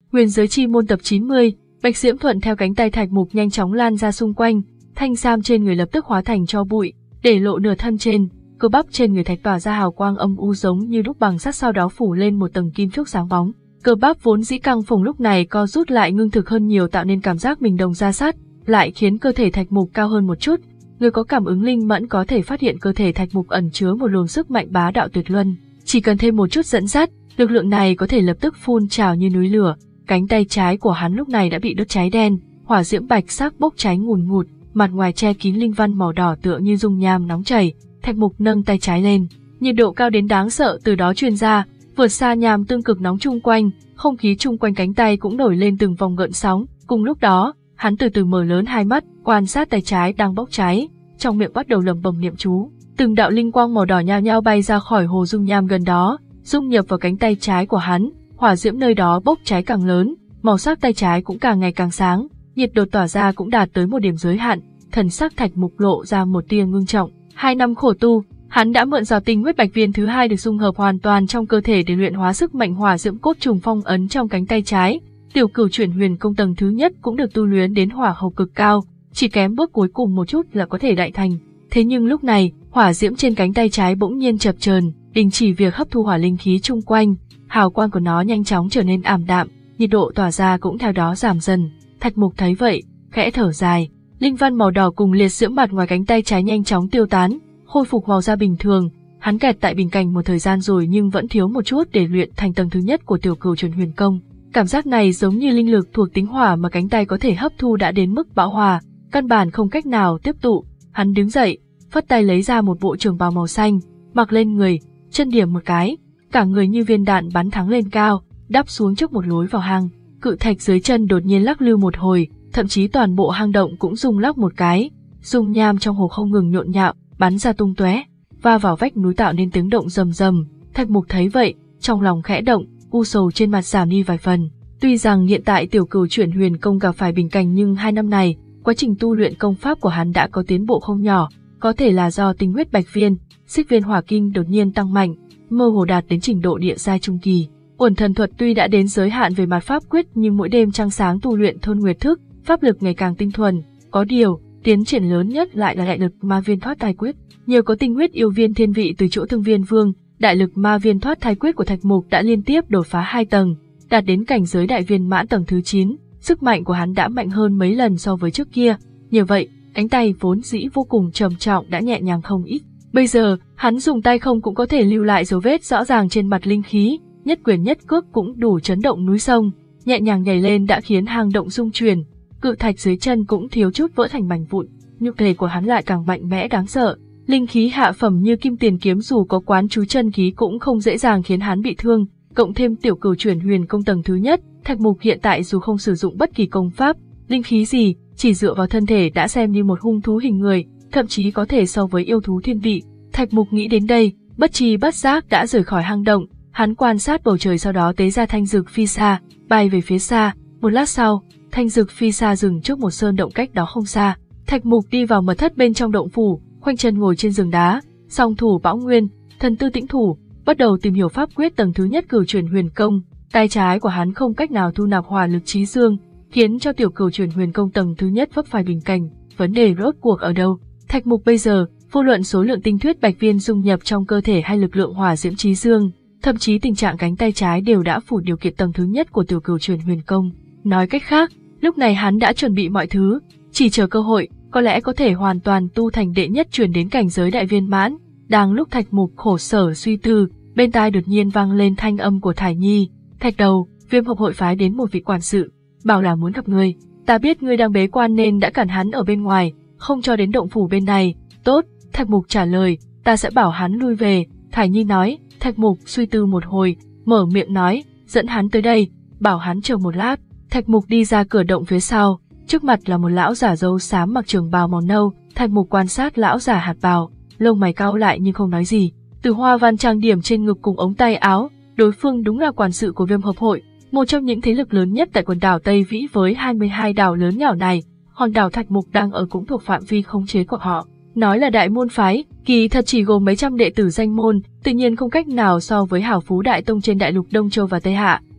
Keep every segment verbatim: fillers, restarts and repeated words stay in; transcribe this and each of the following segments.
Huyền giới chi môn tập chín mươi, Bạch Diễm thuận theo cánh tay Thạch Mục nhanh chóng lan ra xung quanh, thanh sam trên người lập tức hóa thành tro bụi, để lộ nửa thân trên, cơ bắp trên người Thạch tỏa ra hào quang âm u giống như đúc bằng sắt, sau đó phủ lên một tầng kim trúc sáng bóng. Cơ bắp vốn dĩ căng phồng lúc này co rút lại ngưng thực hơn nhiều, tạo nên cảm giác mình đồng ra sắt, lại khiến cơ thể Thạch Mục cao hơn một chút. Người có cảm ứng linh mẫn có thể phát hiện cơ thể Thạch Mục ẩn chứa một luồng sức mạnh bá đạo tuyệt luân, chỉ cần thêm một chút dẫn dắt, lực lượng này có thể lập tức phun trào như núi lửa. Cánh tay trái của hắn lúc này đã bị đốt cháy đen, hỏa diễm bạch sắc bốc cháy ngùn ngụt, mặt ngoài che kín linh văn màu đỏ tựa như dung nham nóng chảy. Thạch Mục nâng tay trái lên, nhiệt độ cao đến đáng sợ từ đó truyền ra, vượt xa nham tương cực nóng chung quanh, không khí chung quanh cánh tay cũng nổi lên từng vòng gợn sóng. Cùng lúc đó, hắn từ từ mở lớn hai mắt, quan sát tay trái đang bốc cháy, trong miệng bắt đầu lẩm bẩm niệm chú. Từng đạo linh quang màu đỏ nhao nhao bay ra khỏi hồ dung nham gần đó, dung nhập vào cánh tay trái của hắn. Hỏa diễm nơi đó bốc cháy càng lớn, màu sắc tay trái cũng càng ngày càng sáng, nhiệt độ tỏa ra cũng đạt tới một điểm giới hạn. Thần sắc Thạch Mục lộ ra một tia ngưng trọng. Hai năm khổ tu, hắn đã mượn giọt tinh huyết bạch viên thứ hai được dung hợp hoàn toàn trong cơ thể để luyện hóa sức mạnh hỏa diễm cốt trùng phong ấn trong cánh tay trái. Tiểu Cửu Chuyển Huyền Công tầng thứ nhất cũng được tu luyện đến hỏa hầu cực cao, chỉ kém bước cuối cùng một chút là có thể đại thành. Thế nhưng lúc này, hỏa diễm trên cánh tay trái bỗng nhiên chập chờn, đình chỉ việc hấp thu hỏa linh khí chung quanh. Hào quang của nó nhanh chóng trở nên ảm đạm, nhiệt độ tỏa ra cũng theo đó giảm dần. Thạch Mục thấy vậy, khẽ thở dài, linh văn màu đỏ cùng liệt diễm mặt ngoài cánh tay trái nhanh chóng tiêu tán, khôi phục màu da bình thường. Hắn kẹt tại bình cảnh một thời gian rồi nhưng vẫn thiếu một chút để luyện thành tầng thứ nhất của Tiểu Cửu Chuyển Huyền Công. Cảm giác này giống như linh lực thuộc tính hỏa mà cánh tay có thể hấp thu đã đến mức bão hòa, căn bản không cách nào tiếp tụ. Hắn đứng dậy, phất tay lấy ra một bộ trường bào màu xanh, mặc lên người, chân điểm một cái, cả người như viên đạn bắn thẳng lên cao, đáp xuống trước một lối vào hang. Cự thạch dưới chân đột nhiên lắc lư một hồi, thậm chí toàn bộ hang động cũng rung lắc một cái, dung nham trong hồ không ngừng nhộn nhạo, bắn ra tung tóe, va vào vách núi tạo nên tiếng động rầm rầm. Thạch Mục thấy vậy, trong lòng khẽ động, u sầu trên mặt giảm đi vài phần. Tuy rằng hiện tại Tiểu Cửu Chuyển Huyền Công gặp phải bình cảnh nhưng hai năm này, quá trình tu luyện công pháp của hắn đã có tiến bộ không nhỏ, có thể là do tinh huyết bạch viên, xích viên hỏa kinh đột nhiên tăng mạnh, mơ hồ đạt đến trình độ địa giai trung kỳ. Uẩn thần thuật tuy đã đến giới hạn về mặt pháp quyết nhưng mỗi đêm trăng sáng tu luyện thôn nguyệt thức, pháp lực ngày càng tinh thuần. Có điều, tiến triển lớn nhất lại là đại lực ma viên thoát thai quyết. Nhờ có tinh huyết yêu viên thiên vị từ chỗ Thương Viên Vương, đại lực ma viên thoát thai quyết của Thạch Mục đã liên tiếp đột phá hai tầng, đạt đến cảnh giới đại viên mãn tầng thứ chín. Sức mạnh của hắn đã mạnh hơn mấy lần so với trước kia. Như vậy, cánh tay vốn dĩ vô cùng trầm trọng đã nhẹ nhàng không ít. Bây giờ, hắn dùng tay không cũng có thể lưu lại dấu vết rõ ràng trên mặt linh khí, nhất quyền nhất cước cũng đủ chấn động núi sông, nhẹ nhàng nhảy lên đã khiến hang động rung chuyển, cự thạch dưới chân cũng thiếu chút vỡ thành mảnh vụn. Nhục thể của hắn lại càng mạnh mẽ đáng sợ, linh khí hạ phẩm như kim tiền kiếm dù có quán chú chân khí cũng không dễ dàng khiến hắn bị thương, cộng thêm Tiểu Cửu Chuyển Huyền Công tầng thứ nhất, Thạch Mục hiện tại dù không sử dụng bất kỳ công pháp, linh khí gì, chỉ dựa vào thân thể đã xem như một hung thú hình người, thậm chí có thể so với yêu thú thiên vị. Thạch Mục nghĩ đến đây, bất tri bất giác đã rời khỏi hang động, hắn quan sát bầu trời sau đó tế ra thanh dược phi xa, bay về phía xa. Một lát sau, thanh dược phi xa dừng trước một sơn động cách đó không xa. Thạch Mục đi vào mật thất bên trong động phủ, khoanh chân ngồi trên giường đá, song thủ bão nguyên, thần tư tĩnh thủ, bắt đầu tìm hiểu pháp quyết tầng thứ nhất Cửu Chuyển Huyền Công. Tay trái của hắn không cách nào thu nạp hỏa lực trí dương, khiến cho Tiểu Cửu Chuyển Huyền Công tầng thứ nhất vấp phải bình cảnh. Vấn đề rốt cuộc ở đâu? Thạch Mục bây giờ, vô luận số lượng tinh huyết bạch viên dung nhập trong cơ thể hay lực lượng hỏa diễm trí dương, thậm chí tình trạng cánh tay trái đều đã phủ điều kiện tầng thứ nhất của Tiểu Cửu Chuyển Huyền Công. Nói cách khác, lúc này hắn đã chuẩn bị mọi thứ, chỉ chờ cơ hội, có lẽ có thể hoàn toàn tu thành đệ nhất chuyển đến cảnh giới đại viên mãn. Đang lúc Thạch Mục khổ sở suy tư, bên tai đột nhiên vang lên thanh âm của Thải Nhi. Thạch đầu, Viêm Hợp hội phái đến một vị quản sự, bảo là muốn gặp ngươi. Ta biết ngươi đang bế quan nên đã cản hắn ở bên ngoài, không cho đến động phủ bên này. Tốt, Thạch Mục trả lời, ta sẽ bảo hắn lui về. Thải Nhi nói. Thạch Mục suy tư một hồi, mở miệng nói, dẫn hắn tới đây, bảo hắn chờ một lát. Thạch Mục đi ra cửa động phía sau, trước mặt là một lão giả râu xám mặc trường bào màu nâu. Thạch Mục quan sát lão giả hạt bào, lông mày cau lại nhưng không nói gì. Từ hoa văn trang điểm trên ngực cùng ống tay áo, đối phương đúng là quản sự của Viêm Hợp hội, một trong những thế lực lớn nhất tại quần đảo Tây Vĩ với hai mươi hai đảo lớn nhỏ này. Hòn đảo Thạch Mục đang ở cũng thuộc phạm vi khống chế của họ. Nói là đại môn phái, kỳ thật chỉ gồm mấy trăm đệ tử danh môn, tự nhiên không cách nào so với Hảo Phú Đại Tông trên đại lục Đông Châu và Tây Hạ.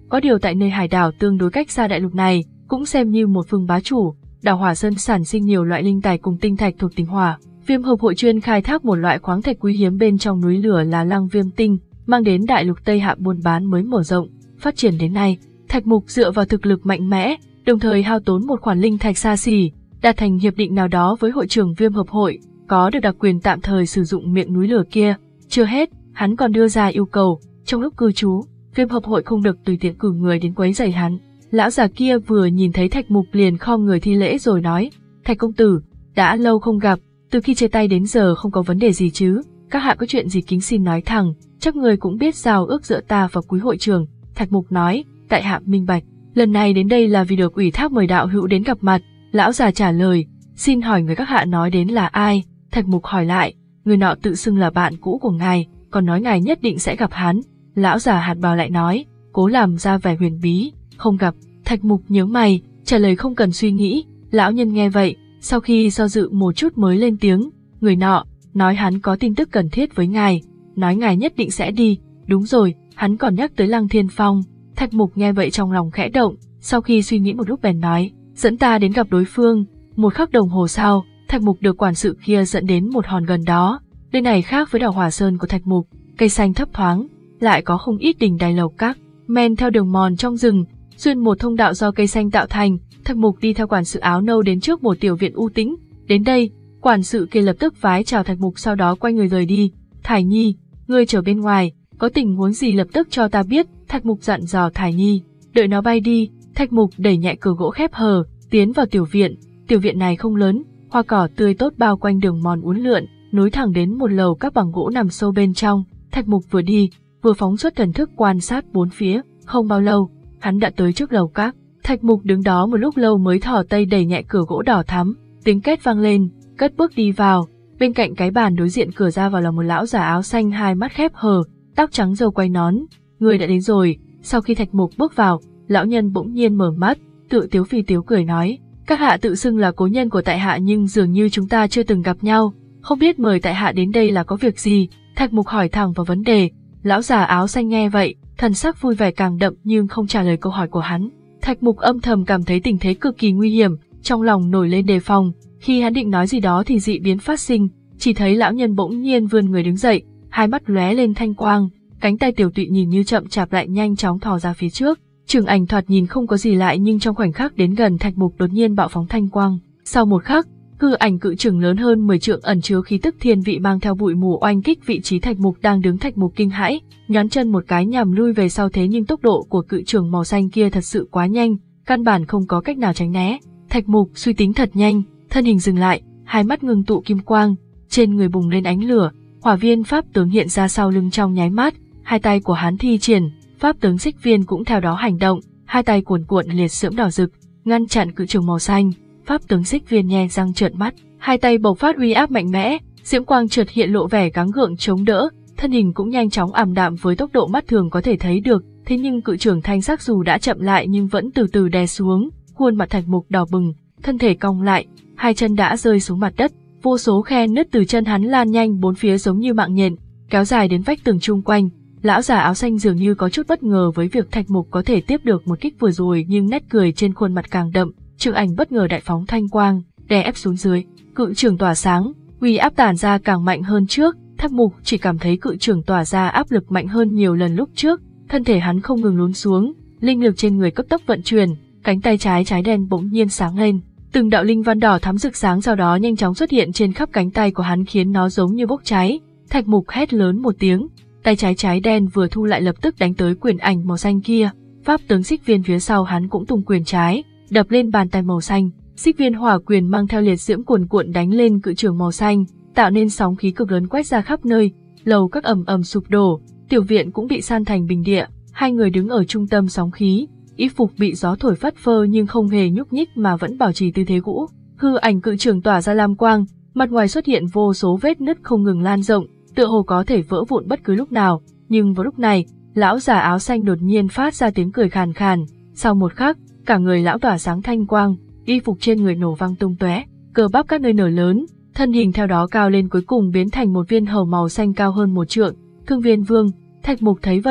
Có điều tại nơi hải đảo tương đối cách xa đại lục này, cũng xem như một phương bá chủ, đảo Hỏa Sơn sản sinh nhiều loại linh tài cùng tinh thạch thuộc tính hỏa. Viêm hợp hội chuyên khai thác một loại khoáng thạch quý hiếm bên trong núi lửa là lăng viêm tinh, mang đến đại lục Tây Hạ buôn bán mới mở rộng, phát triển đến nay. Thạch Mục dựa vào thực lực mạnh mẽ, đồng thời hao tốn một khoản linh thạch xa xỉ, đạt thành hiệp định nào đó với hội trưởng Viêm hợp hội, có được đặc quyền tạm thời sử dụng miệng núi lửa kia. Chưa hết, hắn còn đưa ra yêu cầu, trong lúc cư trú, Viêm hợp hội không được tùy tiện cử người đến quấy rầy hắn. Lão già kia vừa nhìn thấy Thạch Mục liền khom người thi lễ rồi nói, Thạch công tử, đã lâu không gặp, từ khi chia tay đến giờ không có vấn đề gì chứ, các hạ có chuyện gì kính xin nói thẳng, chắc người cũng biết giao ước giữa ta và quý hội trưởng. Thạch Mục nói, tại hạ minh bạch, lần này đến đây là vì được ủy thác mời đạo hữu đến gặp mặt. Lão già trả lời, xin hỏi người các hạ nói đến là ai? Thạch Mục hỏi lại, người nọ tự xưng là bạn cũ của ngài, còn nói ngài nhất định sẽ gặp hắn. Lão già hạt bào lại nói, cố làm ra vẻ huyền bí, không gặp. Thạch Mục nhớ mày, trả lời không cần suy nghĩ. Lão nhân nghe vậy, sau khi do dự một chút mới lên tiếng, người nọ, nói hắn có tin tức cần thiết với ngài, nói ngài nhất định sẽ đi. Đúng rồi, hắn còn nhắc tới Lăng Thiên Phong. Thạch Mục nghe vậy trong lòng khẽ động, sau khi suy nghĩ một lúc bèn nói, dẫn ta đến gặp đối phương. Một khắc đồng hồ sau, Thạch Mục được quản sự kia dẫn đến một hòn gần đó. Nơi này khác với đảo Hỏa Sơn của Thạch Mục, cây xanh thấp thoáng, lại có không ít đình đài lầu các. Men theo đường mòn trong rừng, xuyên một thông đạo do cây xanh tạo thành, Thạch Mục đi theo quản sự áo nâu đến trước một tiểu viện u tĩnh. Đến đây, quản sự kia lập tức vái chào Thạch Mục, sau đó quay người rời đi. Thải Nhi, ngươi chờ bên ngoài, có tình huống gì lập tức cho ta biết. Thạch Mục dặn dò Thải Nhi. Đợi nó bay đi, Thạch Mục đẩy nhẹ cửa gỗ khép hờ, tiến vào tiểu viện. Tiểu viện này không lớn, hoa cỏ tươi tốt bao quanh đường mòn uốn lượn, nối thẳng đến một lầu các bằng gỗ nằm sâu bên trong. Thạch Mục vừa đi, vừa phóng xuất thần thức quan sát bốn phía. Không bao lâu, hắn đã tới trước lầu các. Thạch Mục đứng đó một lúc lâu mới thò tay đẩy nhẹ cửa gỗ đỏ thắm, tiếng két vang lên, cất bước đi vào. Bên cạnh cái bàn đối diện cửa ra vào là một lão già áo xanh, hai mắt khép hờ, tóc trắng râu quay nón. Người đã đến rồi. Sau khi Thạch Mục bước vào, lão nhân bỗng nhiên mở mắt, tự tiếu phi tiếu cười nói, các hạ tự xưng là cố nhân của tại hạ nhưng dường như chúng ta chưa từng gặp nhau, không biết mời tại hạ đến đây là có việc gì? Thạch Mục hỏi thẳng vào vấn đề. Lão già áo xanh nghe vậy, thần sắc vui vẻ càng đậm nhưng không trả lời câu hỏi của hắn. Thạch Mục âm thầm cảm thấy tình thế cực kỳ nguy hiểm, trong lòng nổi lên đề phòng. Khi hắn định nói gì đó thì dị biến phát sinh, chỉ thấy lão nhân bỗng nhiên vươn người đứng dậy, hai mắt lóe lên thanh quang, cánh tay tiểu tụy nhìn như chậm chạp lại nhanh chóng thò ra phía trước. Trường ảnh thoạt nhìn không có gì lại nhưng trong khoảnh khắc đến gần Thạch Mục đột nhiên bạo phóng thanh quang. Sau một khắc, hư ảnh cự trường lớn hơn mười trượng ẩn chứa khí tức thiên vị mang theo bụi mù oanh kích vị trí Thạch Mục đang đứng. Thạch Mục kinh hãi, nhón chân một cái nhằm lui về sau, thế nhưng tốc độ của cự trường màu xanh kia thật sự quá nhanh, căn bản không có cách nào tránh né. Thạch Mục suy tính thật nhanh, thân hình dừng lại, hai mắt ngưng tụ kim quang, trên người bùng lên ánh lửa, hỏa viên pháp tướng hiện ra sau lưng trong nháy mắt, hai tay của hắn thi triển, pháp tướng xích viên cũng theo đó hành động, hai tay cuồn cuộn liệt diễm đỏ rực, ngăn chặn cự trường màu xanh. Pháp tướng xích viên nhe răng trợn mắt, hai tay bộc phát uy áp mạnh mẽ, diễm quang chợt hiện lộ vẻ gắng gượng chống đỡ, thân hình cũng nhanh chóng ảm đạm với tốc độ mắt thường có thể thấy được. Thế nhưng cự trường thanh sắc dù đã chậm lại nhưng vẫn từ từ đè xuống, khuôn mặt Thạch Mục đỏ bừng, thân thể cong lại, hai chân đã rơi xuống mặt đất, vô số khe nứt từ chân hắn lan nhanh bốn phía giống như mạng nhện, kéo dài đến vách tường chung quanh. Lão già áo xanh dường như có chút bất ngờ với việc Thạch Mục có thể tiếp được một kích vừa rồi, nhưng nét cười trên khuôn mặt càng đậm. Trường ảnh bất ngờ đại phóng thanh quang, đè ép xuống dưới, cự trường tỏa sáng, uy áp tản ra càng mạnh hơn trước. Thạch Mục chỉ cảm thấy cự trường tỏa ra áp lực mạnh hơn nhiều lần lúc trước, thân thể hắn không ngừng lún xuống, linh lực trên người cấp tốc vận chuyển, cánh tay trái trái đen bỗng nhiên sáng lên, từng đạo linh văn đỏ thắm rực sáng sau đó nhanh chóng xuất hiện trên khắp cánh tay của hắn khiến nó giống như bốc cháy. Thạch Mục hét lớn một tiếng, tay trái trái đen vừa thu lại lập tức đánh tới quyền ảnh màu xanh kia. Pháp tướng xích viên phía sau hắn cũng tung quyền trái, đập lên bàn tay màu xanh, xích viên hỏa quyền mang theo liệt diễm cuồn cuộn đánh lên cự trường màu xanh, tạo nên sóng khí cực lớn quét ra khắp nơi, lầu các ầm ầm sụp đổ, tiểu viện cũng bị san thành bình địa. Hai người đứng ở trung tâm sóng khí, y phục bị gió thổi phất phơ nhưng không hề nhúc nhích mà vẫn bảo trì tư thế cũ. Hư ảnh cự trường tỏa ra lam quang, mặt ngoài xuất hiện vô số vết nứt không ngừng lan rộng, tựa hồ có thể vỡ vụn bất cứ lúc nào. Nhưng vào lúc này, lão già áo xanh đột nhiên phát ra tiếng cười khàn khàn. Sau một khắc, cả người lão tỏa sáng thanh quang, y phục trên người nổ vang tung tóe, cơ bắp các nơi nở lớn, thân hình theo đó cao lên cuối cùng biến thành một viên hầu màu xanh cao hơn một trượng. Thương Viên Vương. Thạch Mục thấy vậy,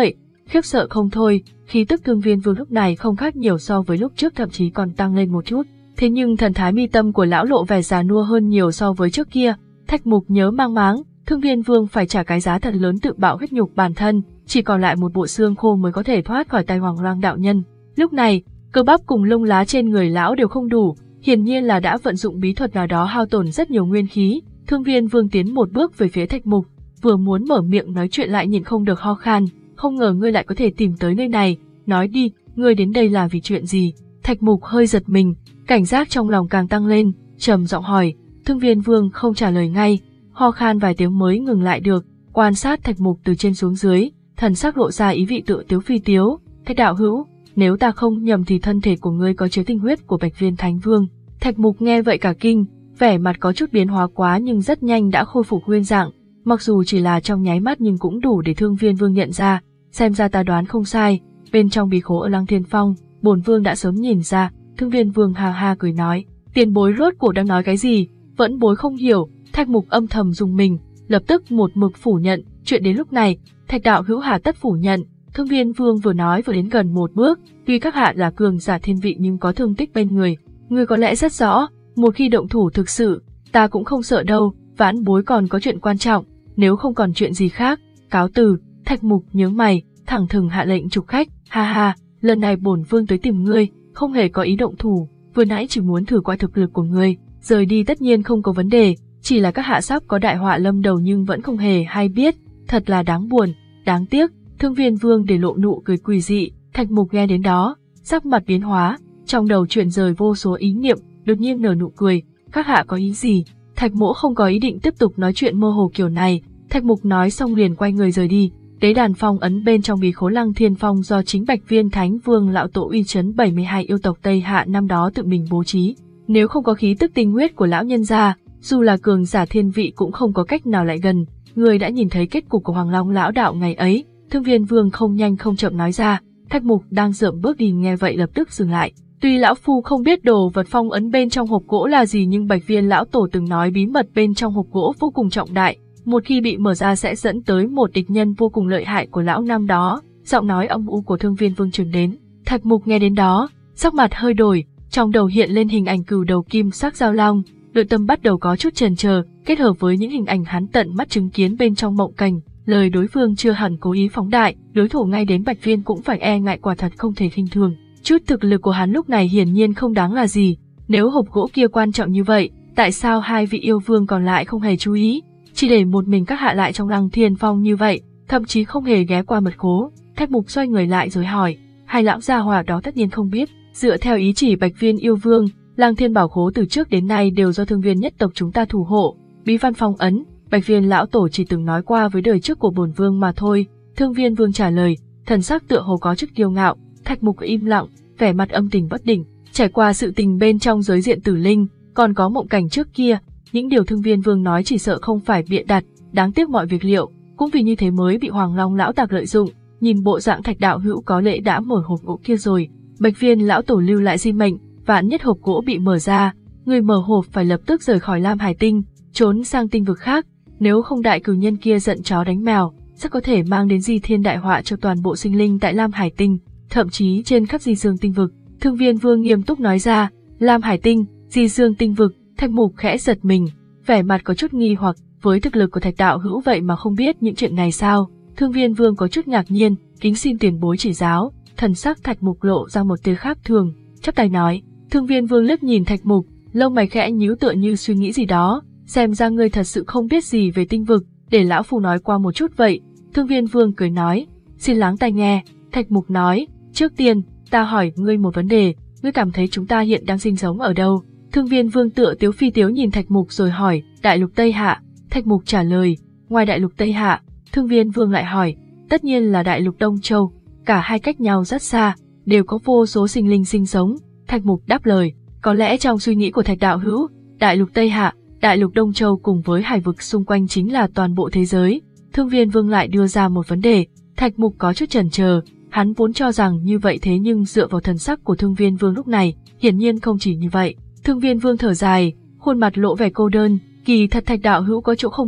khiếp sợ không thôi, khí tức Thương Viên Vương lúc này không khác nhiều so với lúc trước, thậm chí còn tăng lên một chút. Thế nhưng thần thái mi tâm của lão lộ vẻ già nua hơn nhiều so với trước kia. Thạch Mục nhớ mang máng, Thương Viên Vương phải trả cái giá thật lớn tự bạo huyết nhục bản thân, chỉ còn lại một bộ xương khô mới có thể thoát khỏi tay Hoàng Lang đạo nhân. Lúc này, cơ bắp cùng lông lá trên người lão đều không đủ, hiển nhiên là đã vận dụng bí thuật nào đó hao tổn rất nhiều nguyên khí. Thương Viên Vương tiến một bước về phía Thạch Mục, vừa muốn mở miệng nói chuyện lại nhìn không được ho khan, không ngờ ngươi lại có thể tìm tới nơi này, nói đi, ngươi đến đây là vì chuyện gì? Thạch Mục hơi giật mình, cảnh giác trong lòng càng tăng lên, trầm giọng hỏi. Thương Viên Vương không trả lời ngay, ho khan vài tiếng mới ngừng lại được, quan sát Thạch Mục từ trên xuống dưới, thần sắc lộ ra ý vị tựa tiếu phi tiếu. Thạch đạo hữu, nếu ta không nhầm thì thân thể của ngươi có chứa tinh huyết của Bạch Viên Thánh Vương. Thạch Mục nghe vậy cả kinh, vẻ mặt có chút biến hóa quá nhưng rất nhanh đã khôi phục nguyên dạng, mặc dù chỉ là trong nháy mắt nhưng cũng đủ để Thương Viên Vương nhận ra. Xem ra ta đoán không sai, bên trong bí khố ở Lăng Thiên Phong, bổn vương đã sớm nhìn ra. Thương Viên Vương ha ha cười nói, tiền bối rốt cuộc đang nói cái gì, vẫn bối không hiểu. Thạch Mục âm thầm dùng mình, lập tức một mực phủ nhận. Chuyện đến lúc này, Thạch đạo hữu hà tất phủ nhận? Thương Viên Vương vừa nói vừa đến gần một bước, tuy các hạ là cường giả thiên vị nhưng có thương tích bên người, ngươi có lẽ rất rõ, một khi động thủ thực sự, ta cũng không sợ đâu, vãn bối còn có chuyện quan trọng, nếu không còn chuyện gì khác, cáo từ. Thạch Mục nhướng mày, thẳng thừng hạ lệnh trục khách, ha ha, lần này bổn vương tới tìm ngươi, không hề có ý động thủ, vừa nãy chỉ muốn thử qua thực lực của ngươi, rời đi tất nhiên không có vấn đề, chỉ là các hạ sắp có đại họa lâm đầu nhưng vẫn không hề hay biết, thật là đáng buồn, đáng tiếc. Thương Viên Vương để lộ nụ cười quỷ dị. Thạch Mục nghe đến đó, sắc mặt biến hóa, trong đầu chuyển rời vô số ý niệm, đột nhiên nở nụ cười, các hạ có ý gì? Thạch Mỗ không có ý định tiếp tục nói chuyện mơ hồ kiểu này. Thạch Mục nói xong liền quay người rời đi. Tế đàn phong ấn bên trong bí khố Lăng Thiên Phong do chính Bạch Viên Thánh Vương lão tổ uy chấn bảy mươi hai yêu tộc Tây Hạ năm đó tự mình bố trí, nếu không có khí tức tinh huyết của lão nhân gia, dù là cường giả thiên vị cũng không có cách nào lại gần. Người đã nhìn thấy kết cục của Hoàng Long lão đạo ngày ấy. Thương Viên Vương không nhanh không chậm nói ra. Thạch Mục đang dợm bước đi nghe vậy lập tức dừng lại. Tuy lão phu không biết đồ vật phong ấn bên trong hộp gỗ là gì nhưng Bạch Viên lão tổ từng nói bí mật bên trong hộp gỗ vô cùng trọng đại, một khi bị mở ra sẽ dẫn tới một địch nhân vô cùng lợi hại của lão năm đó. Giọng nói âm u của Thương Viên Vương truyền đến. Thạch Mục nghe đến đó, sắc mặt hơi đổi, trong đầu hiện lên hình ảnh cừu đầu kim sắc giao long, nội tâm bắt đầu có chút chần chờ, kết hợp với những hình ảnh hắn tận mắt chứng kiến bên trong mộng cảnh. Lời đối phương chưa hẳn cố ý phóng đại, đối thủ ngay đến Bạch Viên cũng phải e ngại, quả thật không thể khinh thường. Chút thực lực của hắn lúc này hiển nhiên không đáng là gì, nếu hộp gỗ kia quan trọng như vậy, tại sao hai vị yêu vương còn lại không hề chú ý, chỉ để một mình các hạ lại trong Lăng Thiên Phong như vậy, thậm chí không hề ghé qua mật khố. Thạch Mục xoay người lại rồi hỏi, hai lão gia hỏa đó tất nhiên không biết, dựa theo ý chỉ Bạch Viên yêu vương, Lăng Thiên bảo khố từ trước đến nay đều do Thương Viên nhất tộc chúng ta thủ hộ, bí văn phong ấn, Bạch Viên lão tổ chỉ từng nói qua với đời trước của bổn vương mà thôi. Thương Viên Vương trả lời, thần sắc tựa hồ có chút kiêu ngạo. Thạch Mục im lặng, vẻ mặt âm tình bất định. Trải qua sự tình bên trong giới diện tử linh, còn có mộng cảnh trước kia, những điều Thương Viên Vương nói chỉ sợ không phải bịa đặt. Đáng tiếc mọi việc liệu cũng vì như thế mới bị Hoàng Long lão tặc lợi dụng. Nhìn bộ dạng Thạch đạo hữu có lẽ đã mở hộp gỗ kia rồi. Bạch Viên lão tổ lưu lại di mệnh, vạn nhất hộp gỗ bị mở ra, người mở hộp phải lập tức rời khỏi Lam Hải Tinh, trốn sang tinh vực khác. Nếu không đại cửu nhân kia giận chó đánh mèo, rất có thể mang đến di thiên đại họa cho toàn bộ sinh linh tại Lam Hải Tinh, thậm chí trên khắp di dương tinh vực. Thương Viên Vương nghiêm túc nói ra, Lam Hải Tinh, di dương tinh vực. Thạch Mục khẽ giật mình, vẻ mặt có chút nghi hoặc, với thực lực của Thạch đạo hữu vậy mà không biết những chuyện này sao? Thương Viên Vương có chút ngạc nhiên, kính xin tiền bối chỉ giáo. Thần sắc Thạch Mục lộ ra một tia khác thường, chắp tay nói. Thương Viên Vương liếc nhìn Thạch Mục, lông mày khẽ nhíu tựa như suy nghĩ gì đó. Xem ra ngươi thật sự không biết gì về tinh vực, để lão phu nói qua một chút vậy. Thương Viên Vương cười nói, xin lắng tai nghe. Thạch Mục nói, trước tiên, ta hỏi ngươi một vấn đề, ngươi cảm thấy chúng ta hiện đang sinh sống ở đâu? Thương Viên Vương tựa tiếu phi tiếu nhìn Thạch Mục rồi hỏi, đại lục Tây Hạ. Thạch Mục trả lời, ngoài đại lục Tây Hạ. Thương Viên Vương lại hỏi, tất nhiên là đại lục Đông Châu, cả hai cách nhau rất xa, đều có vô số sinh linh sinh sống. Thạch Mục đáp lời, có lẽ trong suy nghĩ của Thạch đạo hữu, đại lục Tây Hạ, đại lục Đông Châu cùng với hải vực xung quanh chính là toàn bộ thế giới. Thương Viên Vương lại đưa ra một vấn đề, Thạch Mục có chút chần chờ, hắn vốn cho rằng như vậy thế nhưng dựa vào thần sắc của Thương Viên Vương lúc này, hiển nhiên không chỉ như vậy. Thương Viên Vương thở dài, khuôn mặt lộ vẻ cô đơn, kỳ thật Thạch đạo hữu có chỗ không biết,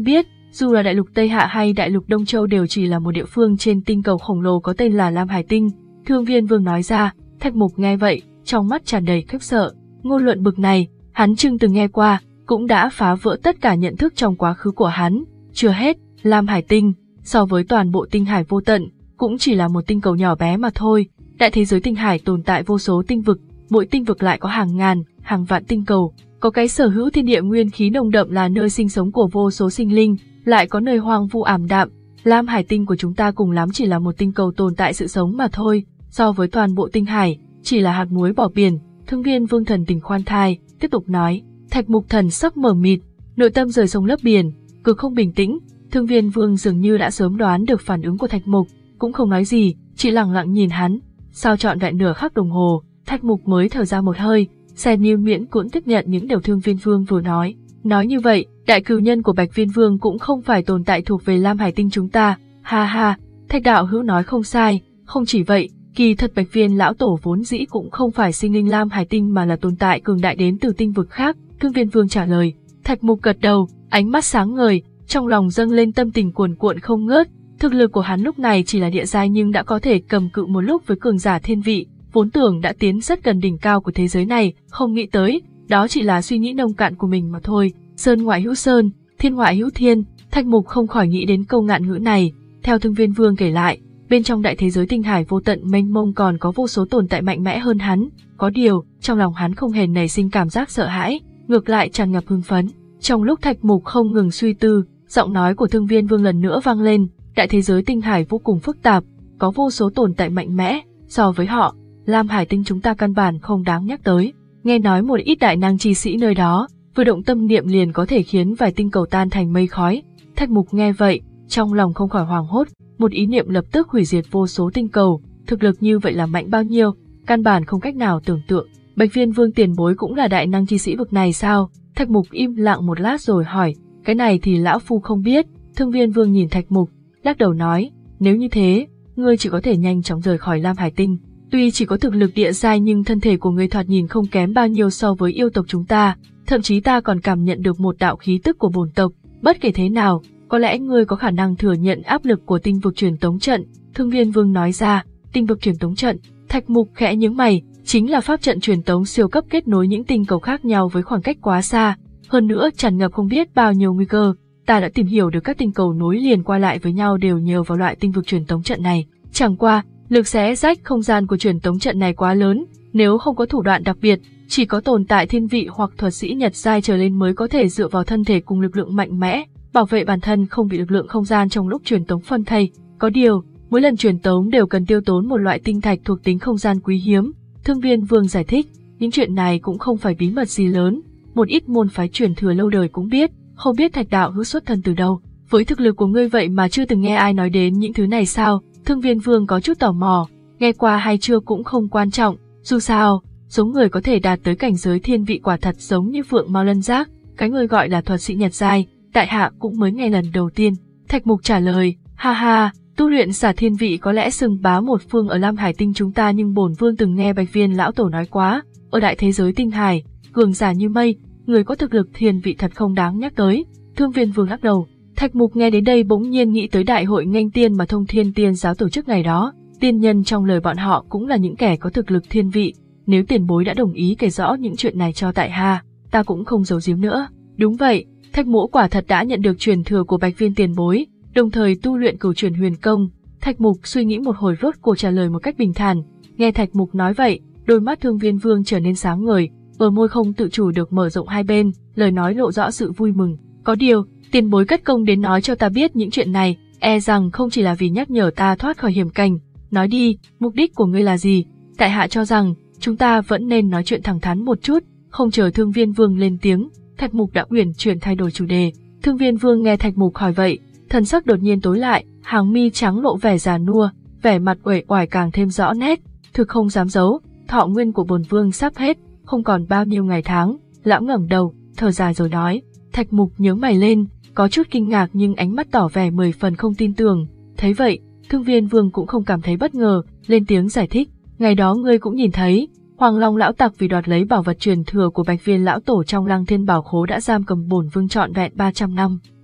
Dù là đại lục Tây Hạ hay đại lục Đông Châu đều chỉ là một địa phương trên tinh cầu khổng lồ có tên là Lam Hải Tinh, Thương Viên Vương nói ra. Thạch Mục nghe vậy, trong mắt tràn đầy khiếp sợ. Ngôn luận bực này, hắn chưng từng nghe qua, cũng đã phá vỡ tất cả nhận thức trong quá khứ của hắn. Chưa hết, Lam Hải Tinh, so với toàn bộ tinh hải vô tận, cũng chỉ là một tinh cầu nhỏ bé mà thôi. Đại thế giới tinh hải tồn tại vô số tinh vực, mỗi tinh vực lại có hàng ngàn, hàng vạn tinh cầu, có cái sở hữu thiên địa nguyên khí nồng đậm là nơi sinh sống của vô số sinh linh, lại có nơi hoang vu ảm đạm. Lam Hải Tinh của chúng ta cùng lắm chỉ là một tinh cầu tồn tại sự sống mà thôi, so với toàn bộ tinh hải, chỉ là hạt muối bỏ biển. Thương Viên Vương thần tình khoan thai, tiếp tục nói. Thạch Mục thần sắc mờ mịt, nội tâm rời sông lấp biển, cực không bình tĩnh. Thương Viên Vương dường như đã sớm đoán được phản ứng của Thạch Mục, cũng không nói gì, chỉ lặng lặng nhìn hắn. Sau trọn vẹn nửa khắc đồng hồ, Thạch Mục mới thở ra một hơi, xem như miễn cưỡng tiếp nhận những điều Thương Viên Vương vừa nói. Nói như vậy, đại cừu nhân của Bạch Viên Vương cũng không phải tồn tại thuộc về Lam Hải Tinh chúng ta. Ha ha, Thạch đạo hữu nói không sai, không chỉ vậy, kỳ thật Bạch Viên lão tổ vốn dĩ cũng không phải sinh linh Lam Hải Tinh mà là tồn tại cường đại đến từ tinh vực khác. Thương Viên Vương trả lời. Thạch Mục gật đầu, ánh mắt sáng ngời, trong lòng dâng lên tâm tình cuồn cuộn không ngớt. Thực lực của hắn lúc này chỉ là địa giai nhưng đã có thể cầm cự một lúc với cường giả thiên vị, vốn tưởng đã tiến rất gần đỉnh cao của thế giới này, không nghĩ tới, đó chỉ là suy nghĩ nông cạn của mình mà thôi. Sơn ngoại hữu sơn, thiên ngoại hữu thiên, Thạch Mục không khỏi nghĩ đến câu ngạn ngữ này. Theo Thương Viên Vương kể lại, bên trong đại thế giới tinh hải vô tận mênh mông còn có vô số tồn tại mạnh mẽ hơn hắn, có điều, trong lòng hắn không hề nảy sinh cảm giác sợ hãi, ngược lại tràn ngập hưng phấn. Trong lúc Thạch Mục không ngừng suy tư, giọng nói của Thương Viên Vương lần nữa vang lên. Đại thế giới tinh hải vô cùng phức tạp, có vô số tồn tại mạnh mẽ, so với họ, Lam Hải Tinh chúng ta căn bản không đáng nhắc tới. Nghe nói một ít đại năng chi sĩ nơi đó, vừa động tâm niệm liền có thể khiến vài tinh cầu tan thành mây khói. Thạch Mục nghe vậy, trong lòng không khỏi hoảng hốt, một ý niệm lập tức hủy diệt vô số tinh cầu, thực lực như vậy là mạnh bao nhiêu, căn bản không cách nào tưởng tượng. Bạch Viên Vương tiền bối cũng là đại năng chi sĩ vực này sao? Thạch Mục im lặng một lát rồi hỏi. Cái này thì lão phu không biết. Thương Viên Vương nhìn Thạch Mục, lắc đầu nói, nếu như thế, ngươi chỉ có thể nhanh chóng rời khỏi Lam Hải Tinh. Tuy chỉ có thực lực địa giai nhưng thân thể của ngươi thoạt nhìn không kém bao nhiêu so với yêu tộc chúng ta, thậm chí ta còn cảm nhận được một đạo khí tức của bổn tộc. Bất kể thế nào, có lẽ ngươi có khả năng thừa nhận áp lực của tinh vực truyền tống trận. Thương Viên Vương nói ra. Tinh vực truyền tống trận. Thạch Mục khẽ nhướng mày, chính là pháp trận truyền tống siêu cấp kết nối những tinh cầu khác nhau với khoảng cách quá xa, hơn nữa tràn ngập không biết bao nhiêu nguy cơ. Ta đã tìm hiểu được các tinh cầu nối liền qua lại với nhau đều nhờ vào loại tinh vực truyền tống trận này. Chẳng qua, lực xé rách không gian của truyền tống trận này quá lớn, nếu không có thủ đoạn đặc biệt, chỉ có tồn tại thiên vị hoặc thuật sĩ nhật giai trở lên mới có thể dựa vào thân thể cùng lực lượng mạnh mẽ, bảo vệ bản thân không bị lực lượng không gian trong lúc truyền tống phân thây. Có điều, mỗi lần truyền tống đều cần tiêu tốn một loại tinh thạch thuộc tính không gian quý hiếm. Thương Viên Vương giải thích, những chuyện này cũng không phải bí mật gì lớn, một ít môn phái truyền thừa lâu đời cũng biết. Không biết Thạch đạo hữu xuất thân từ đâu, với thực lực của ngươi vậy mà chưa từng nghe ai nói đến những thứ này sao? Thương Viên Vương có chút tò mò, nghe qua hay chưa cũng không quan trọng, dù sao, giống người có thể đạt tới cảnh giới thiên vị quả thật giống như Phượng Mao Lân Giác, cái người gọi là thuật sĩ nhật giai, tại hạ cũng mới nghe lần đầu tiên. Thạch Mục trả lời, ha ha, tu luyện xả thiên vị có lẽ xưng bá một phương ở Lam Hải Tinh chúng ta nhưng bổn vương từng nghe Bạch Viên lão tổ nói quá, ở đại thế giới tinh hải, cường giả như mây, người có thực lực thiên vị thật không đáng nhắc tới. Thương Viên Vương lắc đầu. Thạch Mục nghe đến đây bỗng nhiên nghĩ tới đại hội nghênh tiên mà Thông Thiên Tiên giáo tổ chức ngày đó, tiên nhân trong lời bọn họ cũng là những kẻ có thực lực thiên vị, nếu tiền bối đã đồng ý kể rõ những chuyện này cho tại hạ, ta cũng không giấu giếm nữa. Đúng vậy, Thạch Mỗ quả thật đã nhận được truyền thừa của Bạch Viên tiền bối, đồng thời tu luyện Cửu Chuyển Huyền Công. Thạch Mục suy nghĩ một hồi rốt cuộc trả lời một cách bình thản. Nghe Thạch Mục nói vậy, đôi mắt Thương Viên Vương trở nên sáng ngời, bờ môi không tự chủ được mở rộng hai bên, lời nói lộ rõ sự vui mừng. Có điều, tiền bối cất công đến nói cho ta biết những chuyện này, e rằng không chỉ là vì nhắc nhở ta thoát khỏi hiểm cảnh. Nói đi, mục đích của ngươi là gì? Tại hạ cho rằng, chúng ta vẫn nên nói chuyện thẳng thắn một chút. Không chờ Thương Viên Vương lên tiếng, Thạch Mục đã uyển chuyển thay đổi chủ đề. Thương Viên Vương nghe Thạch Mục hỏi vậy, thần sắc đột nhiên tối lại, hàng mi trắng lộ vẻ già nua, vẻ mặt uể oải càng thêm rõ nét. Thực không dám giấu, thọ nguyên của bổn vương sắp hết, không còn bao nhiêu ngày tháng. Lão ngẩng đầu, thở dài rồi nói. Thạch Mục nhướng mày lên, có chút kinh ngạc nhưng ánh mắt tỏ vẻ mười phần không tin tưởng. Thấy vậy, Thương Viên Vương cũng không cảm thấy bất ngờ, lên tiếng giải thích. Ngày đó ngươi cũng nhìn thấy, Hoàng Long lão tặc vì đoạt lấy bảo vật truyền thừa của Bạch Viên lão tổ trong Lăng Thiên Bảo Khố đã giam cầm bổn vương trọn vẹn ba trăm năm.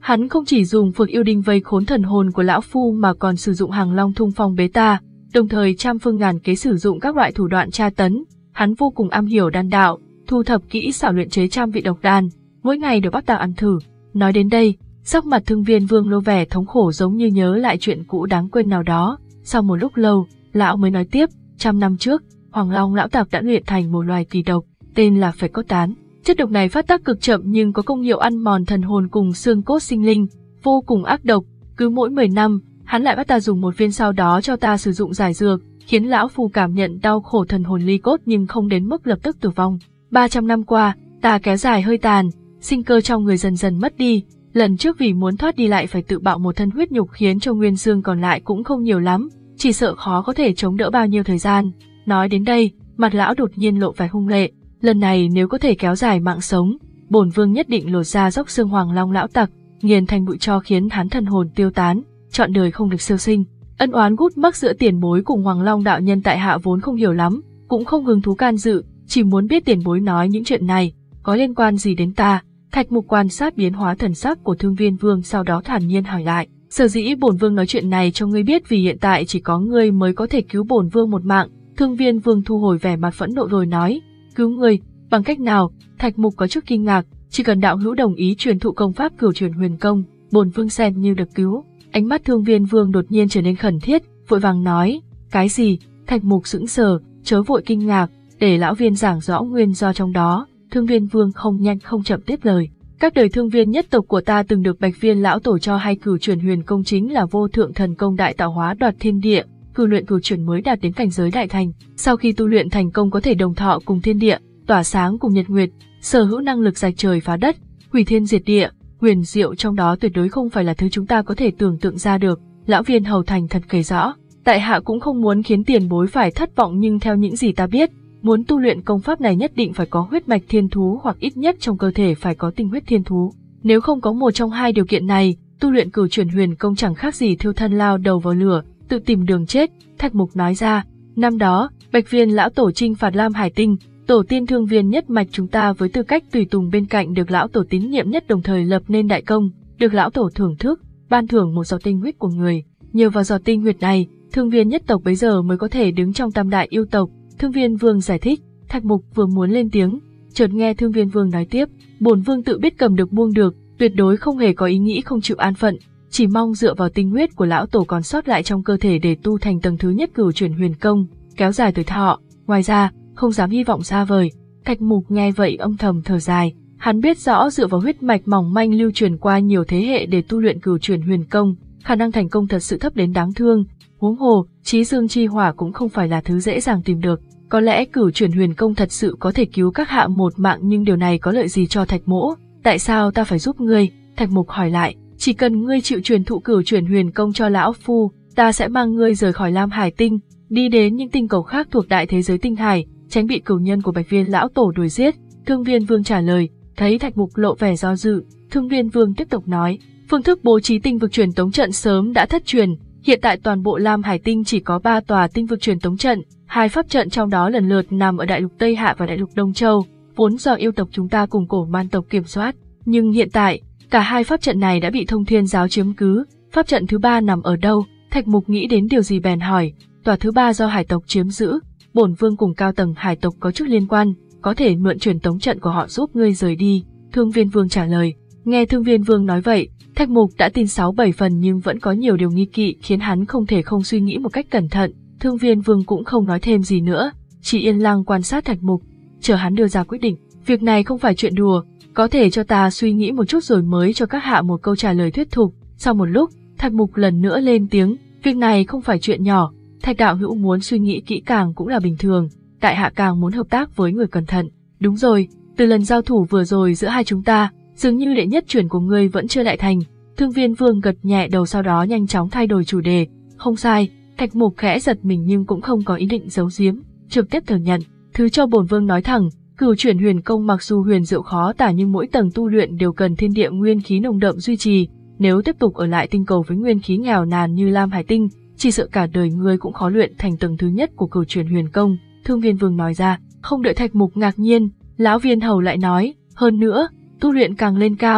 Hắn không chỉ dùng phược yêu đinh vây khốn thần hồn của lão phu mà còn sử dụng hàng long thung phong bế ta, đồng thời trăm phương ngàn kế sử dụng các loại thủ đoạn tra tấn. Hắn vô cùng am hiểu đan đạo, thu thập kỹ xảo luyện chế trăm vị độc đan, mỗi ngày đều bắt ta ăn thử. Nói đến đây, sắc mặt Thương Viên Vương lộ vẻ thống khổ giống như nhớ lại chuyện cũ đáng quên nào đó. Sau một lúc lâu, lão mới nói tiếp, trăm năm trước, Hoàng Long lão tặc đã luyện thành một loài kỳ độc, tên là Phệ Cốt Tán. Chất độc này phát tác cực chậm nhưng có công hiệu ăn mòn thần hồn cùng xương cốt sinh linh, vô cùng ác độc. Cứ mỗi mười năm, hắn lại bắt ta dùng một viên, sau đó cho ta sử dụng giải dược, khiến lão phu cảm nhận đau khổ thần hồn ly cốt nhưng không đến mức lập tức tử vong. ba trăm năm qua, ta kéo dài hơi tàn, sinh cơ trong người dần dần mất đi. Lần trước vì muốn thoát đi lại phải tự bạo một thân huyết nhục khiến cho nguyên dương còn lại cũng không nhiều lắm, chỉ sợ khó có thể chống đỡ bao nhiêu thời gian. Nói đến đây, mặt lão đột nhiên lộ vẻ hung lệ. Lần này nếu có thể kéo dài mạng sống, bổn vương nhất định lột ra dốc xương Hoàng Long lão tặc, nghiền thành bụi tro khiến hắn thần hồn tiêu tán, trọn đời không được siêu sinh. Ân oán gút mắc giữa tiền bối cùng Hoàng Long đạo nhân tại hạ vốn không hiểu lắm, cũng không hứng thú can dự, chỉ muốn biết tiền bối nói những chuyện này có liên quan gì đến ta. Thạch Mục quan sát biến hóa thần sắc của Thương Viên Vương, sau đó thản nhiên hỏi lại, sở dĩ bổn vương nói chuyện này cho ngươi biết vì hiện tại chỉ có ngươi mới có thể cứu bổn vương một mạng. Thương Viên Vương thu hồi vẻ mặt phẫn nộ rồi nói, cứu ngươi, bằng cách nào? Thạch Mục có chút kinh ngạc, chỉ cần đạo hữu đồng ý truyền thụ công pháp Cửu Chuyển Huyền Công, bổn vương xem như được cứu. Ánh mắt Thương Viên Vương đột nhiên trở nên khẩn thiết, vội vàng nói, cái gì? Thạch Mục sững sờ, chớ vội kinh ngạc, để lão viên giảng rõ nguyên do trong đó. Thương Viên Vương không nhanh không chậm tiếp lời, các đời thương viên nhất tộc của ta từng được Bạch Viên lão tổ cho hay Cửu Chuyển Huyền Công chính là vô thượng thần công đại tạo hóa đoạt thiên địa, cử luyện cửu chuyển mới đạt đến cảnh giới đại thành. Sau khi tu luyện thành công có thể đồng thọ cùng thiên địa, tỏa sáng cùng nhật nguyệt, sở hữu năng lực rạch trời phá đất, hủy thiên diệt địa, huyền diệu trong đó tuyệt đối không phải là thứ chúng ta có thể tưởng tượng ra được. Lão Viên hầu thành thật kể rõ, tại hạ cũng không muốn khiến tiền bối phải thất vọng, nhưng theo những gì ta biết, muốn tu luyện công pháp này nhất định phải có huyết mạch thiên thú hoặc ít nhất trong cơ thể phải có tinh huyết thiên thú. Nếu không có một trong hai điều kiện này, tu luyện Cửu Chuyển Huyền Công chẳng khác gì thiêu thân lao đầu vào lửa, tự tìm đường chết. Thạch Mục nói ra, năm đó, Bạch Viên lão tổ chinh phạt Lam Hải Tinh, tổ tiên Thương Viên nhất mạch chúng ta với tư cách tùy tùng bên cạnh được lão tổ tín nhiệm nhất đồng thời lập nên đại công, được lão tổ thưởng thức, ban thưởng một giọt tinh huyết của người. Nhờ vào giọt tinh huyết này, Thương Viên nhất tộc bấy giờ mới có thể đứng trong tam đại yêu tộc. Thương Viên Vương giải thích. Thạch Mục vừa muốn lên tiếng, chợt nghe Thương Viên Vương nói tiếp, bổn vương tự biết cầm được buông được, tuyệt đối không hề có ý nghĩ không chịu an phận, chỉ mong dựa vào tinh huyết của lão tổ còn sót lại trong cơ thể để tu thành tầng thứ nhất Cửu Chuyển Huyền Công, kéo dài tuổi thọ, ngoài ra, không dám hy vọng xa vời. Thạch Mục nghe vậy âm thầm thở dài, hắn biết rõ dựa vào huyết mạch mỏng manh lưu truyền qua nhiều thế hệ để tu luyện Cửu Chuyển Huyền Công, khả năng thành công thật sự thấp đến đáng thương, huống hồ, trí dương chi hỏa cũng không phải là thứ dễ dàng tìm được. Có lẽ Cửu Chuyển Huyền Công thật sự có thể cứu các hạ một mạng, nhưng điều này có lợi gì cho Thạch Mỗ? Tại sao ta phải giúp ngươi? Thạch Mục hỏi lại, chỉ cần ngươi chịu truyền thụ Cửu Chuyển Huyền Công cho lão phu, ta sẽ mang ngươi rời khỏi Lam Hải Tinh, đi đến những tinh cầu khác thuộc đại thế giới tinh hải, tránh bị cửu nhân của Bạch Viên lão tổ đuổi giết. Thương Viên Vương trả lời. Thấy Thạch Mục lộ vẻ do dự, Thương Viên Vương tiếp tục nói, phương thức bố trí tinh vực truyền tống trận sớm đã thất truyền, hiện tại toàn bộ Lam Hải Tinh chỉ có ba tòa tinh vực truyền tống trận, hai pháp trận trong đó lần lượt nằm ở đại lục Tây Hạ và đại lục Đông Châu, vốn do yêu tộc chúng ta cùng Cổ Man tộc kiểm soát, nhưng hiện tại, cả hai pháp trận này đã bị Thông Thiên giáo chiếm cứ. Pháp trận thứ ba nằm ở đâu? Thạch Mục nghĩ đến điều gì bèn hỏi. Tòa thứ ba do hải tộc chiếm giữ, bổn vương cùng cao tầng hải tộc có chút liên quan, có thể mượn truyền tống trận của họ giúp ngươi rời đi. Thương Viên Vương trả lời. Nghe Thương Viên Vương nói vậy, Thạch Mục đã tin sáu bảy phần nhưng vẫn có nhiều điều nghi kỵ khiến hắn không thể không suy nghĩ một cách cẩn thận. Thương Viên Vương cũng không nói thêm gì nữa, chỉ yên lặng quan sát Thạch Mục, chờ hắn đưa ra quyết định. Việc này không phải chuyện đùa, có thể cho ta suy nghĩ một chút rồi mới cho các hạ một câu trả lời thuyết phục. Sau một lúc, Thạch Mục lần nữa lên tiếng, việc này không phải chuyện nhỏ, Thạch đạo hữu muốn suy nghĩ kỹ càng cũng là bình thường, tại hạ càng muốn hợp tác với người cẩn thận. Đúng rồi, từ lần giao thủ vừa rồi giữa hai chúng ta, dường như đệ nhất chuyển của ngươi vẫn chưa đại thành. Thương Viên Vương gật nhẹ đầu sau đó nhanh chóng thay đổi chủ đề. Không sai. Thạch Mục khẽ giật mình nhưng cũng không có ý định giấu giếm, trực tiếp thừa nhận. Thứ cho bổn vương nói thẳng, Cửu Chuyển Huyền Công mặc dù huyền diệu khó tả nhưng mỗi tầng tu luyện đều cần thiên địa nguyên khí nồng đậm duy trì. Nếu tiếp tục ở lại tinh cầu với nguyên khí nghèo nàn như Lam Hải Tinh, chỉ sợ cả đời ngươi cũng khó luyện thành tầng thứ nhất của Cửu Chuyển Huyền Công. Thương Viên Vương nói ra. Không đợi Thạch Mục ngạc nhiên, lão Viên hầu lại nói, hơn nữa, tu luyện càng lên cao,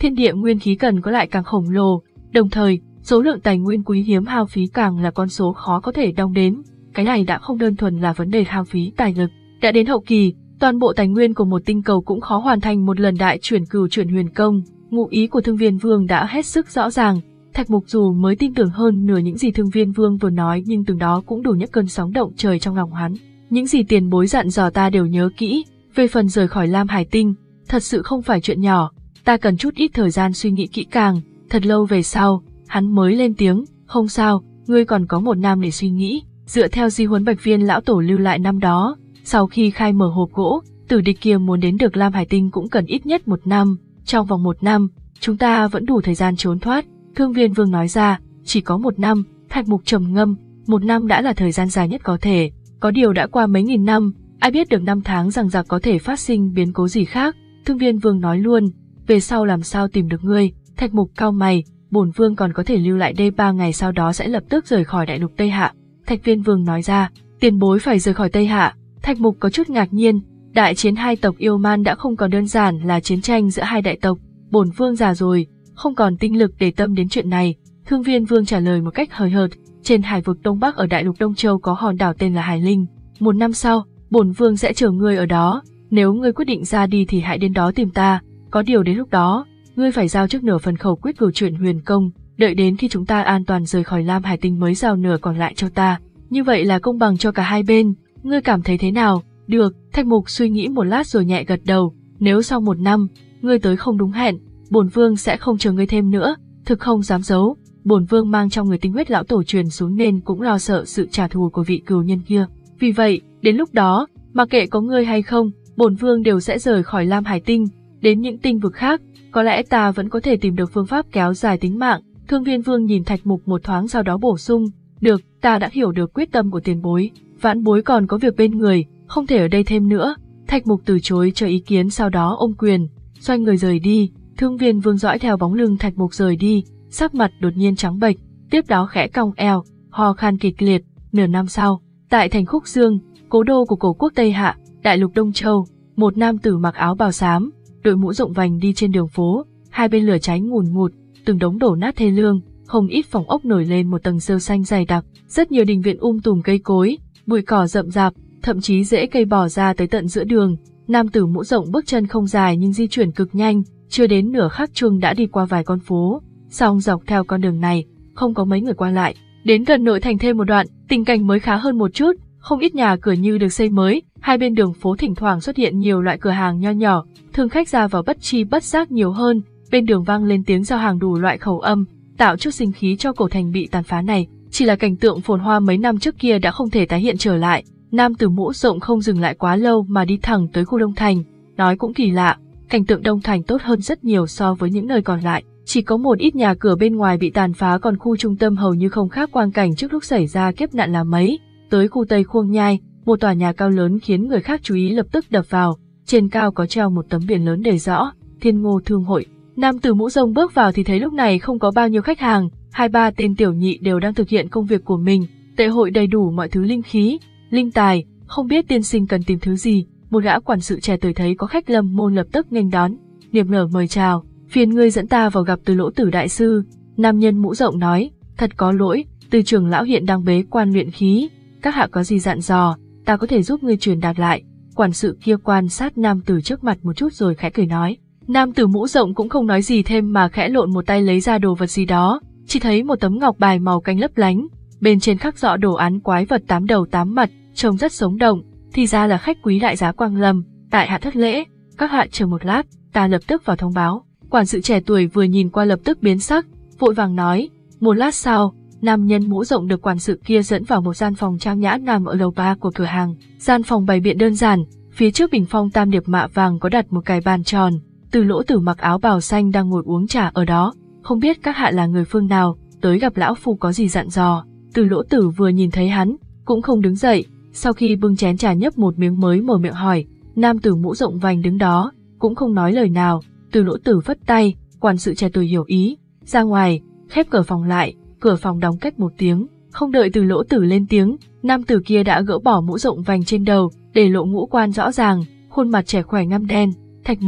thiên địa nguyên khí cần có lại càng khổng lồ, đồng thời, số lượng tài nguyên quý hiếm hao phí càng là con số khó có thể đong đếm. Cái này đã không đơn thuần là vấn đề hao phí tài lực. Đã đến hậu kỳ, toàn bộ tài nguyên của một tinh cầu cũng khó hoàn thành một lần đại chuyển cửu chuyển huyền công. Ngụ ý của Thương Viên Vương đã hết sức rõ ràng. Thạch Mục dù mới tin tưởng hơn nửa những gì Thương Viên Vương vừa nói, nhưng từng đó cũng đủ nhấc cơn sóng động trời trong lòng hắn. Những gì tiền bối dặn dò ta đều nhớ kỹ. Về phần rời khỏi Lam Hải Tinh, thật sự không phải chuyện nhỏ. Ta cần chút ít thời gian suy nghĩ kỹ càng. Thật lâu về sau, hắn mới lên tiếng, không sao, ngươi còn có một năm để suy nghĩ. Dựa theo di huấn Bạch Viên lão tổ lưu lại năm đó, sau khi khai mở hộp gỗ, tử địch kia muốn đến được Lam Hải Tinh cũng cần ít nhất một năm. Trong vòng một năm, chúng ta vẫn đủ thời gian trốn thoát. Thương Viên Vương nói ra, chỉ có một năm. Thạch Mục trầm ngâm, một năm đã là thời gian dài nhất có thể. Có điều đã qua mấy nghìn năm, ai biết được năm tháng rằng giặc có thể phát sinh biến cố gì khác. Thương Viên Vương nói luôn, về sau làm sao tìm được ngươi. Thạch Mục cau mày, bổn vương còn có thể lưu lại đây ba ngày, sau đó sẽ lập tức rời khỏi đại lục Tây Hạ. Thạch Viên Vương nói ra, tiền bối phải rời khỏi Tây Hạ. Thạch Mục có chút ngạc nhiên, đại chiến hai tộc yêu man đã không còn đơn giản là chiến tranh giữa hai đại tộc. Bổn vương già rồi, không còn tinh lực để tâm đến chuyện này. Thương Viên Vương trả lời một cách hời hợt, trên hải vực Đông Bắc ở đại lục Đông Châu có hòn đảo tên là Hải Linh. Một năm sau, bổn vương sẽ chờ ngươi ở đó. Nếu ngươi quyết định ra đi thì hãy đến đó tìm ta. Có điều đến lúc đó, ngươi phải giao trước nửa phần khẩu quyết cửu chuyển huyền công, đợi đến khi chúng ta an toàn rời khỏi Lam Hải Tinh mới giao nửa còn lại cho ta. Như vậy là công bằng cho cả hai bên, ngươi cảm thấy thế nào? Được, Thạch Mục suy nghĩ một lát rồi nhẹ gật đầu, nếu sau một năm, ngươi tới không đúng hẹn, bổn vương sẽ không chờ ngươi thêm nữa, thực không dám giấu, bổn vương mang trong người tinh huyết lão tổ truyền xuống nên cũng lo sợ sự trả thù của vị cừu nhân kia. Vì vậy, đến lúc đó, mặc kệ có ngươi hay không, bổn vương đều sẽ rời khỏi Lam Hải Tinh, đến những tinh vực khác, có lẽ ta vẫn có thể tìm được phương pháp kéo dài tính mạng. Thương Viên Vương nhìn Thạch Mục một thoáng sau đó bổ sung, được, ta đã hiểu được quyết tâm của tiền bối, vãn bối còn có việc bên người, không thể ở đây thêm nữa. Thạch Mục từ chối cho ý kiến, sau đó ôm quyền, xoay người rời đi. Thương Viên Vương dõi theo bóng lưng Thạch Mục rời đi, sắc mặt đột nhiên trắng bệch, tiếp đó khẽ cong eo, ho khan kịch liệt. Nửa năm sau, tại thành Khúc Dương, cố đô của cổ quốc Tây Hạ, đại lục Đông Châu, một nam tử mặc áo bào xám, đội mũ rộng vành đi trên đường phố, hai bên lửa cháy ngùn ngụt, từng đống đổ nát thê lương, không ít phòng ốc nổi lên một tầng rêu xanh dày đặc, rất nhiều đình viện um tùm cây cối, bụi cỏ rậm rạp, thậm chí rễ cây bò ra tới tận giữa đường. Nam tử mũ rộng bước chân không dài nhưng di chuyển cực nhanh, chưa đến nửa khắc chuông đã đi qua vài con phố, song dọc theo con đường này, không có mấy người qua lại. Đến gần nội thành thêm một đoạn, tình cảnh mới khá hơn một chút, không ít nhà cửa như được xây mới, hai bên đường phố thỉnh thoảng xuất hiện nhiều loại cửa hàng nho nhỏ, thương khách ra vào bất chi bất giác nhiều hơn, bên đường vang lên tiếng giao hàng đủ loại khẩu âm, tạo chút sinh khí cho cổ thành bị tàn phá này. Chỉ là cảnh tượng phồn hoa mấy năm trước kia đã không thể tái hiện trở lại. Nam tử mũ rộng không dừng lại quá lâu mà đi thẳng tới khu Đông Thành, nói cũng kỳ lạ, cảnh tượng Đông Thành tốt hơn rất nhiều so với những nơi còn lại, chỉ có một ít nhà cửa bên ngoài bị tàn phá, còn khu trung tâm hầu như không khác quang cảnh trước lúc xảy ra kiếp nạn là mấy. Tới khu Tây Khuông Nhai, một tòa nhà cao lớn khiến người khác chú ý lập tức đập vào, trên cao có treo một tấm biển lớn đề rõ, Thiên Ngô Thương Hội. Nam tử mũ rồng bước vào thì thấy lúc này không có bao nhiêu khách hàng, hai ba tên tiểu nhị đều đang thực hiện công việc của mình, tệ hội đầy đủ mọi thứ linh khí, linh tài, không biết tiên sinh cần tìm thứ gì. Một gã quản sự trẻ tuổi thấy có khách lâm môn lập tức nghênh đón, niềm nở mời chào, phiền ngươi dẫn ta vào gặp Từ Lỗ Tử đại sư. Nam nhân mũ rộng nói, thật có lỗi, Từ trưởng lão hiện đang bế quan luyện khí, các hạ có gì dặn dò, ta có thể giúp ngươi truyền đạt lại. Quản sự kia quan sát nam tử trước mặt một chút rồi khẽ cười nói. Nam tử mũ rộng cũng không nói gì thêm mà khẽ lộn một tay lấy ra đồ vật gì đó, chỉ thấy một tấm ngọc bài màu canh lấp lánh, bên trên khắc rõ đồ án quái vật tám đầu tám mặt, trông rất sống động, thì ra là khách quý đại giá Quang Lâm, tại hạ thất lễ, các hạ chờ một lát, ta lập tức vào thông báo. Quản sự trẻ tuổi vừa nhìn qua lập tức biến sắc, vội vàng nói. Một lát sau, nam nhân mũ rộng được quản sự kia dẫn vào một gian phòng trang nhã nằm ở lầu ba của cửa hàng. Gian phòng bày biện đơn giản, phía trước bình phong tam điệp mạ vàng có đặt một cái bàn tròn. Từ Lỗ Tử mặc áo bào xanh đang ngồi uống trà ở đó, không biết các hạ là người phương nào, tới gặp lão phu có gì dặn dò. Từ Lỗ Tử vừa nhìn thấy hắn, cũng không đứng dậy, sau khi bưng chén trà nhấp một miếng mới mở miệng hỏi. Nam tử mũ rộng vành đứng đó, cũng không nói lời nào. Từ Lỗ Tử phất tay, quản sự trẻ tuổi hiểu ý, ra ngoài, khép cửa phòng lại, cửa phòng đóng cách một tiếng. Không đợi Từ Lỗ Tử lên tiếng, nam tử kia đã gỡ bỏ mũ rộng vành trên đầu, để lộ ngũ quan rõ ràng, khuôn mặt trẻ khỏe ngăm đen. Thạch Mục,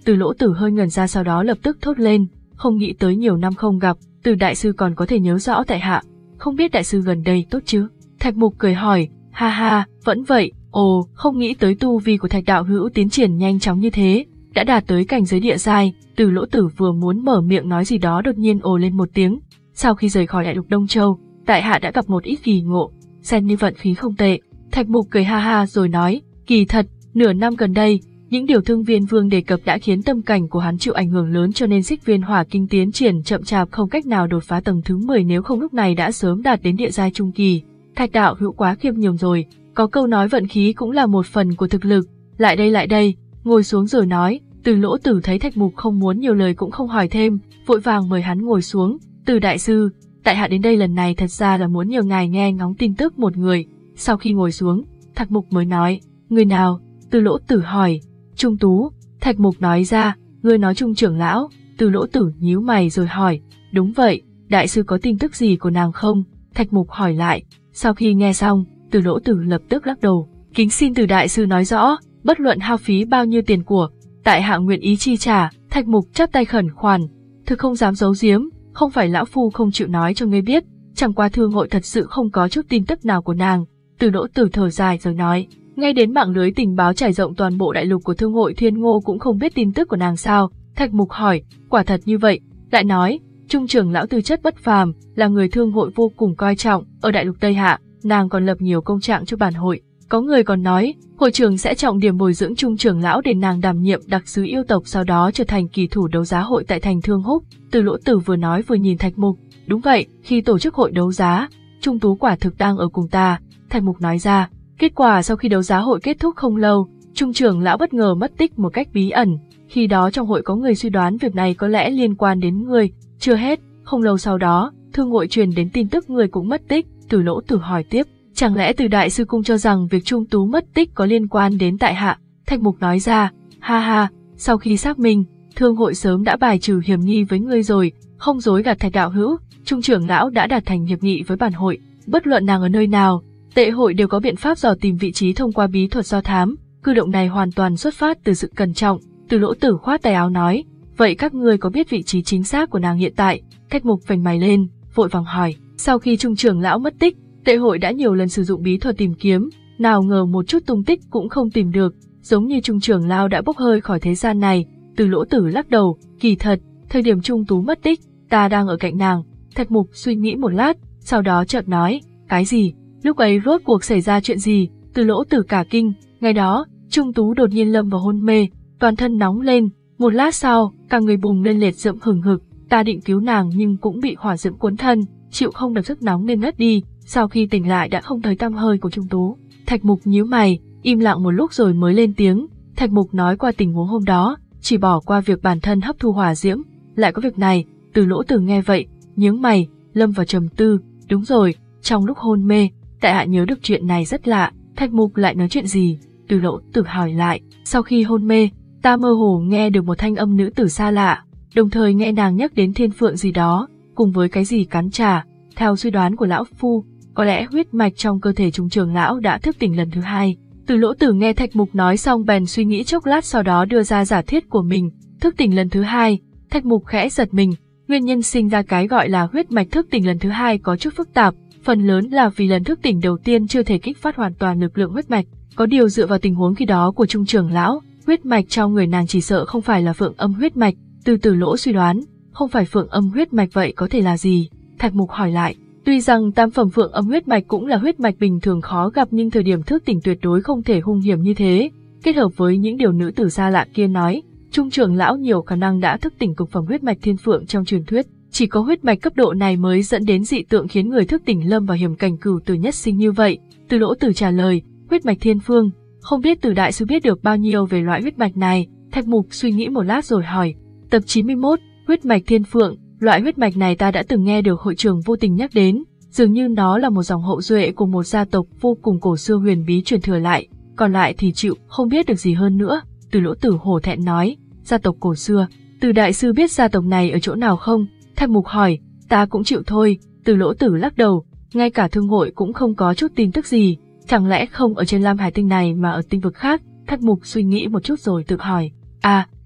Từ Lỗ Tử hơi ngẩn ra, sau đó lập tức thốt lên, không nghĩ tới nhiều năm không gặp, Từ đại sư còn có thể nhớ rõ tại hạ, không biết đại sư gần đây tốt chứ? Thạch Mục cười hỏi, ha ha, vẫn vậy, ồ, không nghĩ tới tu vi của Thạch đạo hữu tiến triển nhanh chóng như thế, đã đạt tới cảnh giới địa giai. Từ Lỗ Tử vừa muốn mở miệng nói gì đó đột nhiên ồ lên một tiếng. Sau khi rời khỏi đại lục Đông Châu, tại hạ đã gặp một ít kỳ ngộ, xem như vận khí không tệ. Thạch Mục cười ha ha rồi nói, kỳ thật, nửa năm gần đây, những điều Thương Viên Vương đề cập đã khiến tâm cảnh của hắn chịu ảnh hưởng lớn, cho nên Xích Viên Hỏa Kinh tiến triển chậm chạp, không cách nào đột phá tầng thứ mười, nếu không lúc này đã sớm đạt đến địa giai trung kỳ. Thạch đạo hữu quá khiêm nhường rồi, có câu nói vận khí cũng là một phần của thực lực. Lại đây lại đây, ngồi xuống rồi nói. Từ Lỗ Tử thấy Thạch Mục không muốn nhiều lời cũng không hỏi thêm, vội vàng mời hắn ngồi xuống. Từ đại sư, tại hạ đến đây lần này thật ra là muốn nhờ ngài nghe ngóng tin tức một người. Sau khi ngồi xuống, Thạch Mục mới nói, người nào? Từ Lỗ Tử hỏi. Trung Tú. Thạch Mục nói ra, ngươi nói Trung trưởng lão. Từ Lỗ Tử nhíu mày rồi hỏi, đúng vậy, đại sư có tin tức gì của nàng không? Thạch Mục hỏi lại. Sau khi nghe xong, Từ Lỗ Tử lập tức lắc đầu, kính xin Từ đại sư nói rõ, bất luận hao phí bao nhiêu tiền của, tại hạ nguyện ý chi trả. Thạch Mục chắp tay khẩn khoản, thực không dám giấu giếm, không phải lão phu không chịu nói cho ngươi biết, chẳng qua thương hội thật sự không có chút tin tức nào của nàng. Từ Lỗ Tử thở dài rồi nói, ngay đến mạng lưới tình báo trải rộng toàn bộ đại lục của thương hội Thiên Ngô cũng không biết tin tức của nàng sao? Thạch Mục hỏi, quả thật như vậy. Lại nói, Trung trưởng lão tư chất bất phàm, là người thương hội vô cùng coi trọng, ở đại lục Tây Hạ, nàng còn lập nhiều công trạng cho bản hội. Có người còn nói, hội trưởng sẽ trọng điểm bồi dưỡng Trung trưởng lão để nàng đảm nhiệm đặc sứ yêu tộc, sau đó trở thành kỳ thủ đấu giá hội tại thành Thương Húc. Từ Lỗ Tử vừa nói vừa nhìn Thạch Mục, đúng vậy, khi tổ chức hội đấu giá, Trung Tú quả thực đang ở cùng ta. Thạch Mục nói ra, kết quả sau khi đấu giá hội kết thúc không lâu, Trung trưởng lão bất ngờ mất tích một cách bí ẩn. Khi đó trong hội có người suy đoán việc này có lẽ liên quan đến ngươi. Chưa hết, không lâu sau đó, thương hội truyền đến tin tức người cũng mất tích. Từ Lỗ Tử hỏi tiếp, chẳng lẽ Từ đại sư cung cho rằng việc Trung Tú mất tích có liên quan đến tại hạ? Thạch Mục nói ra, ha ha, sau khi xác minh, thương hội sớm đã bài trừ hiểm nghi với ngươi rồi, không dối gạt Thạch đạo hữu, Trung trưởng lão đã đạt thành hiệp nghị với bản hội, bất luận nàng ở nơi nào, tệ hội đều có biện pháp dò tìm vị trí thông qua bí thuật do thám. Cử động này hoàn toàn xuất phát từ sự cẩn trọng. Từ Lỗ Tử khoát tay áo nói, vậy các ngươi có biết vị trí chính xác của nàng hiện tại? Thạch Mục phành mày lên, vội vàng hỏi. Sau khi Trung trưởng lão mất tích, tệ hội đã nhiều lần sử dụng bí thuật tìm kiếm, nào ngờ một chút tung tích cũng không tìm được, giống như Trung trưởng lão đã bốc hơi khỏi thế gian này. Từ Lỗ Tử lắc đầu, kỳ thật, thời điểm Trung Tú mất tích, ta đang ở cạnh nàng. Thạch Mục suy nghĩ một lát, sau đó chợt nói, cái gì? Lúc ấy rốt cuộc xảy ra chuyện gì? Từ Lỗ Tử cả kinh, ngày đó, Trung Tú đột nhiên lâm vào hôn mê, toàn thân nóng lên, một lát sau, cả người bùng lên liệt diễm hừng hực, ta định cứu nàng nhưng cũng bị hỏa diễm cuốn thân, chịu không được sức nóng nên ngất đi, sau khi tỉnh lại đã không thấy tăm hơi của Trung Tú. Thạch Mục nhíu mày, im lặng một lúc rồi mới lên tiếng. Thạch Mục nói qua tình huống hôm đó, chỉ bỏ qua việc bản thân hấp thu hỏa diễm, lại có việc này. Từ Lỗ Tử nghe vậy, nhướng mày, lâm vào trầm tư. Đúng rồi, trong lúc hôn mê, tại hạ nhớ được chuyện này rất lạ. Thạch Mục lại nói chuyện gì? Từ Lỗ Tử hỏi lại. Sau khi hôn mê, ta mơ hồ nghe được một thanh âm nữ tử xa lạ, đồng thời nghe nàng nhắc đến thiên phượng gì đó, cùng với cái gì cắn trả. Theo suy đoán của lão phu, có lẽ huyết mạch trong cơ thể Trung trưởng lão đã thức tỉnh lần thứ hai. Từ Lỗ Tử nghe Thạch Mục nói xong bèn suy nghĩ chốc lát, sau đó đưa ra giả thiết của mình. Thức tỉnh lần thứ hai. Thạch Mục khẽ giật mình. Nguyên nhân sinh ra cái gọi là huyết mạch thức tỉnh lần thứ hai có chút phức tạp, phần lớn là vì lần thức tỉnh đầu tiên chưa thể kích phát hoàn toàn lực lượng huyết mạch. Có điều dựa vào tình huống khi đó của Trung trưởng lão, huyết mạch trong người nàng chỉ sợ không phải là phượng âm huyết mạch. Từ Từ Lỗ suy đoán, không phải phượng âm huyết mạch vậy có thể là gì? Thạch Mục hỏi lại. Tuy rằng tam phẩm phượng âm huyết mạch cũng là huyết mạch bình thường khó gặp, nhưng thời điểm thức tỉnh tuyệt đối không thể hung hiểm như thế. Kết hợp với những điều nữ tử xa lạ kia nói, Trung trưởng lão nhiều khả năng đã thức tỉnh cực phẩm huyết mạch thiên phượng trong truyền thuyết. Chỉ có huyết mạch cấp độ này mới dẫn đến dị tượng khiến người thức tỉnh lâm vào hiểm cảnh cửu tử nhất sinh như vậy. Từ Lỗ Tử trả lời, huyết mạch thiên phương, không biết Từ đại sư biết được bao nhiêu về loại huyết mạch này? Thạch Mục suy nghĩ một lát rồi hỏi. Tập chín mươi mốt, huyết mạch thiên phượng, loại huyết mạch này ta đã từng nghe được hội trưởng vô tình nhắc đến, dường như nó là một dòng hậu duệ của một gia tộc vô cùng cổ xưa huyền bí truyền thừa lại, còn lại thì chịu không biết được gì hơn nữa. Từ Lỗ Tử hổ thẹn nói, gia tộc cổ xưa, Từ đại sư biết gia tộc này ở chỗ nào không? Thạch Mục hỏi, ta cũng chịu thôi. Từ Lỗ Tử lắc đầu, ngay cả thương hội cũng không có chút tin tức gì, chẳng lẽ không ở trên Lam Hải Tinh này mà ở tinh vực khác? Thạch Mục suy nghĩ một chút rồi tự hỏi, à,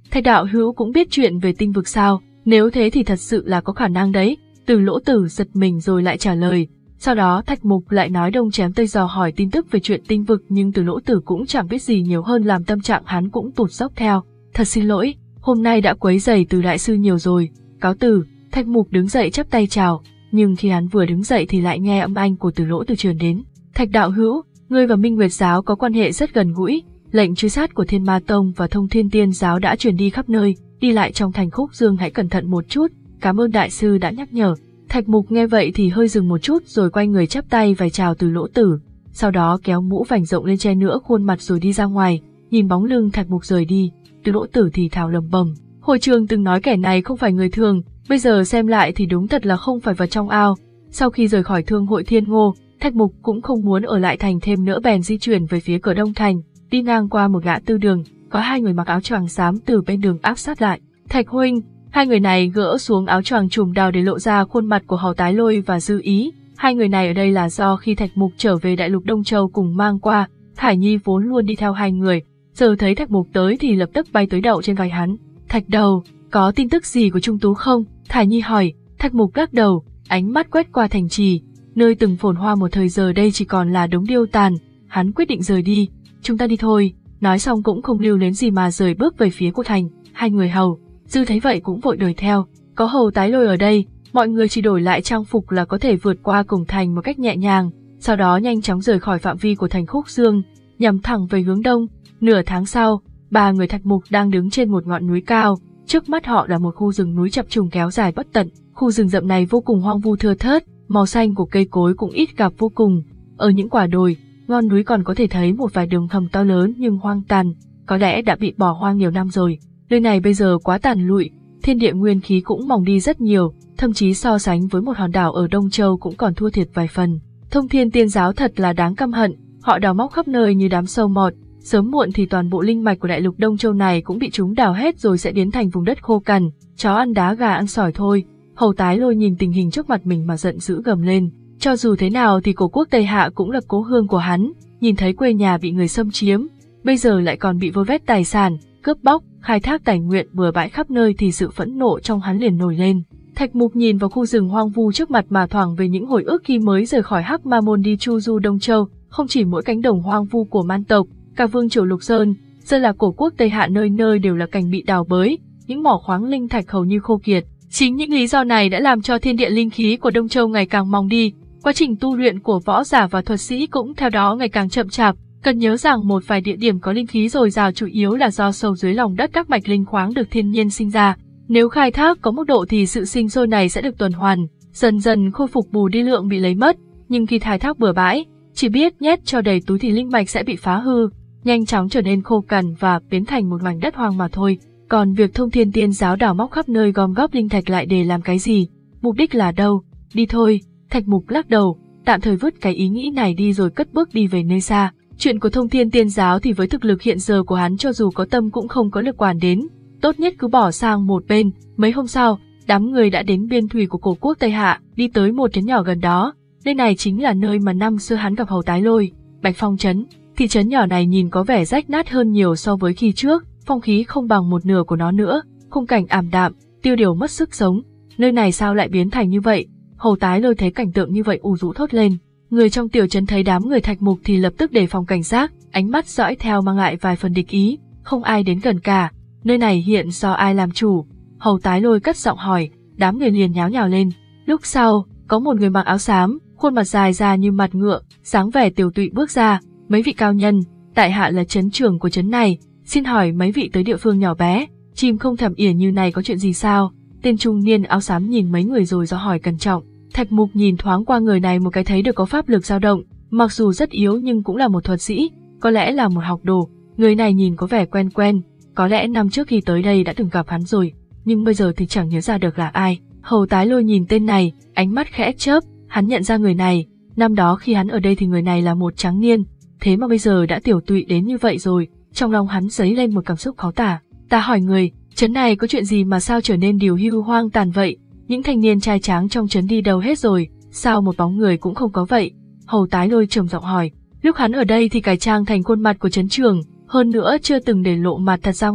Thạch đạo hữu cũng biết chuyện về tinh vực sao? Nếu thế thì thật sự là có khả năng đấy. Từ Lỗ Tử giật mình rồi lại trả lời. Sau đó Thạch Mục lại nói đông chém tây dò hỏi tin tức về chuyện tinh vực, nhưng Từ Lỗ Tử cũng chẳng biết gì nhiều hơn, làm tâm trạng hắn cũng tụt dốc theo. Thật xin lỗi, hôm nay đã quấy rầy Từ đại sư nhiều rồi. Cáo từ. Thạch Mục đứng dậy chắp tay chào, nhưng khi hắn vừa đứng dậy thì lại nghe âm thanh của Từ Lỗ Tử truyền đến. Thạch đạo hữu, ngươi và Minh Nguyệt giáo có quan hệ rất gần gũi. Lệnh truy sát của Thiên Ma Tông và Thông Thiên Tiên giáo đã truyền đi khắp nơi, đi lại trong thành Khúc Dương hãy cẩn thận một chút, cảm ơn đại sư đã nhắc nhở. Thạch Mục nghe vậy thì hơi dừng một chút rồi quay người chắp tay vái chào Từ Lỗ Tử, sau đó kéo mũ vành rộng lên che nữa khuôn mặt rồi đi ra ngoài. Nhìn bóng lưng Thạch Mục rời đi, Từ Lỗ Tử thì thào lẩm bẩm, hồi trường từng nói kẻ này không phải người thường, bây giờ xem lại thì đúng thật là không phải vật trong ao. Sau khi rời khỏi Thương hội Thiên Ngô, Thạch Mục cũng không muốn ở lại thành thêm nữa, bèn di chuyển về phía cửa Đông Thành. Đi ngang qua một ngã tư đường, có hai người mặc áo choàng xám từ bên đường áp sát lại. Thạch huynh. Hai người này gỡ xuống áo choàng trùm đào để lộ ra khuôn mặt của Hầu Tái Lôi và Dư Ý. Hai người này ở đây là do khi Thạch Mục trở về đại lục Đông Châu cùng mang qua, Thải Nhi vốn luôn đi theo hai người, giờ thấy Thạch Mục tới thì lập tức bay tới đậu trên vai hắn. Thạch đầu, có tin tức gì của Trung Tú không? Thải Nhi hỏi. Thạch Mục lắc đầu, ánh mắt quét qua thành trì, nơi từng phồn hoa một thời giờ đây chỉ còn là đống điêu tàn. Hắn quyết định rời đi. Chúng ta đi thôi. Nói xong cũng không lưu luyến gì mà rời bước về phía của thành. Hai người Hầu Dư thấy vậy cũng vội đuổi theo. Có Hầu Tái Lôi ở đây, mọi người chỉ đổi lại trang phục là có thể vượt qua cổng thành một cách nhẹ nhàng, sau đó nhanh chóng rời khỏi phạm vi của thành Khúc Dương, nhắm thẳng về hướng đông. Nửa tháng sau, ba người Thạch Mục đang đứng trên một ngọn núi cao, trước mắt họ là một khu rừng núi chập trùng kéo dài bất tận. Khu rừng rậm này vô cùng hoang vu thưa thớt, màu xanh của cây cối cũng ít gặp vô cùng. Ở những quả đồi, ngon núi còn có thể thấy một vài đường hầm to lớn nhưng hoang tàn, có lẽ đã bị bỏ hoang nhiều năm rồi. Nơi này bây giờ quá tàn lụi, thiên địa nguyên khí cũng mỏng đi rất nhiều, thậm chí so sánh với một hòn đảo ở Đông Châu cũng còn thua thiệt vài phần. Thông Thiên Tiên giáo thật là đáng căm hận, họ đào móc khắp nơi như đám sâu mọt, sớm muộn thì toàn bộ linh mạch của đại lục Đông Châu này cũng bị chúng đào hết rồi sẽ biến thành vùng đất khô cằn, chó ăn đá gà ăn sỏi thôi. Hầu Tái Lôi nhìn tình hình trước mặt mình mà giận dữ gầm lên, cho dù thế nào thì cổ quốc Tây Hạ cũng là cố hương của hắn, nhìn thấy quê nhà bị người xâm chiếm, bây giờ lại còn bị vơ vét tài sản, cướp bóc, khai thác tài nguyên bừa bãi khắp nơi thì sự phẫn nộ trong hắn liền nổi lên. Thạch Mục nhìn vào khu rừng hoang vu trước mặt mà thoảng về những hồi ức khi mới rời khỏi Hắc Ma Môn đi chu du Đông Châu, không chỉ mỗi cánh đồng hoang vu của man tộc, cả vương triều Lục Sơn, giờ là cổ quốc Tây Hạ nơi nơi đều là cảnh bị đào bới, những mỏ khoáng linh thạch hầu như khô kiệt. Chính những lý do này đã làm cho thiên địa linh khí của Đông Châu ngày càng mỏng đi, quá trình tu luyện của võ giả và thuật sĩ cũng theo đó ngày càng chậm chạp. Cần nhớ rằng một vài địa điểm có linh khí dồi dào chủ yếu là do sâu dưới lòng đất các mạch linh khoáng được thiên nhiên sinh ra. Nếu khai thác có mức độ thì sự sinh sôi này sẽ được tuần hoàn, dần dần khôi phục bù đi lượng bị lấy mất. Nhưng khi khai thác bừa bãi, chỉ biết nhét cho đầy túi thì linh mạch sẽ bị phá hư, nhanh chóng trở nên khô cằn và biến thành một mảnh đất hoang mà thôi. Còn việc Thông Thiên Tiên giáo đào móc khắp nơi gom góp linh thạch lại để làm cái gì? Mục đích là đâu? Đi thôi. Thạch Mục lắc đầu, tạm thời vứt cái ý nghĩ này đi rồi cất bước đi về nơi xa. Chuyện của Thông Thiên Tiên giáo thì với thực lực hiện giờ của hắn cho dù có tâm cũng không có lực quản đến, tốt nhất cứ bỏ sang một bên. Mấy hôm sau, đám người đã đến biên thủy của cổ quốc Tây Hạ, đi tới một trấn nhỏ gần đó. Nơi này chính là nơi mà năm xưa hắn gặp Hầu Tái Lôi, Bạch Phong trấn. Thị trấn nhỏ này nhìn có vẻ rách nát hơn nhiều so với khi trước, phong khí không bằng một nửa của nó nữa, khung cảnh ảm đạm, tiêu điều mất sức sống. Nơi này sao lại biến thành như vậy? Hầu Tái Lôi thấy cảnh tượng như vậy ù rũ thốt lên. Người trong tiểu trấn thấy đám người Thạch Mục thì lập tức đề phòng cảnh giác, ánh mắt dõi theo mang lại vài phần địch ý, không ai đến gần cả. Nơi này hiện do ai làm chủ? Hầu Tái Lôi cất giọng hỏi, đám người liền nháo nhào lên. Lúc sau, có một người mặc áo xám, khuôn mặt dài ra như mặt ngựa, dáng vẻ tiểu tụy bước ra. Mấy vị cao nhân, tại hạ là trấn trưởng của trấn này, xin hỏi mấy vị tới địa phương nhỏ bé, chim không thèm ỉa như này có chuyện gì sao? Tên trung niên áo xám nhìn mấy người rồi do hỏi cẩn trọng. Thạch Mục nhìn thoáng qua người này một cái thấy được có pháp lực dao động, mặc dù rất yếu nhưng cũng là một thuật sĩ, có lẽ là một học đồ. Người này nhìn có vẻ quen quen, có lẽ năm trước khi tới đây đã từng gặp hắn rồi, nhưng bây giờ thì chẳng nhớ ra được là ai. Hầu Tái Lôi nhìn tên này, ánh mắt khẽ chớp, hắn nhận ra người này, năm đó khi hắn ở đây thì người này là một tráng niên, thế mà bây giờ đã tiểu tụy đến như vậy rồi, trong lòng hắn dấy lên một cảm xúc khó tả. Ta hỏi người, trấn này có chuyện gì mà sao trở nên điều hưu hoang tàn vậy? Những thanh niên trai tráng trong trấn đi đâu hết rồi, sao một bóng người cũng không có vậy? Hầu Tái Lôi trầm giọng hỏi. Lúc hắn ở đây thì cải trang thành khuôn mặt của trấn trưởng, hơn nữa chưa từng để lộ mặt thật ra ngoài,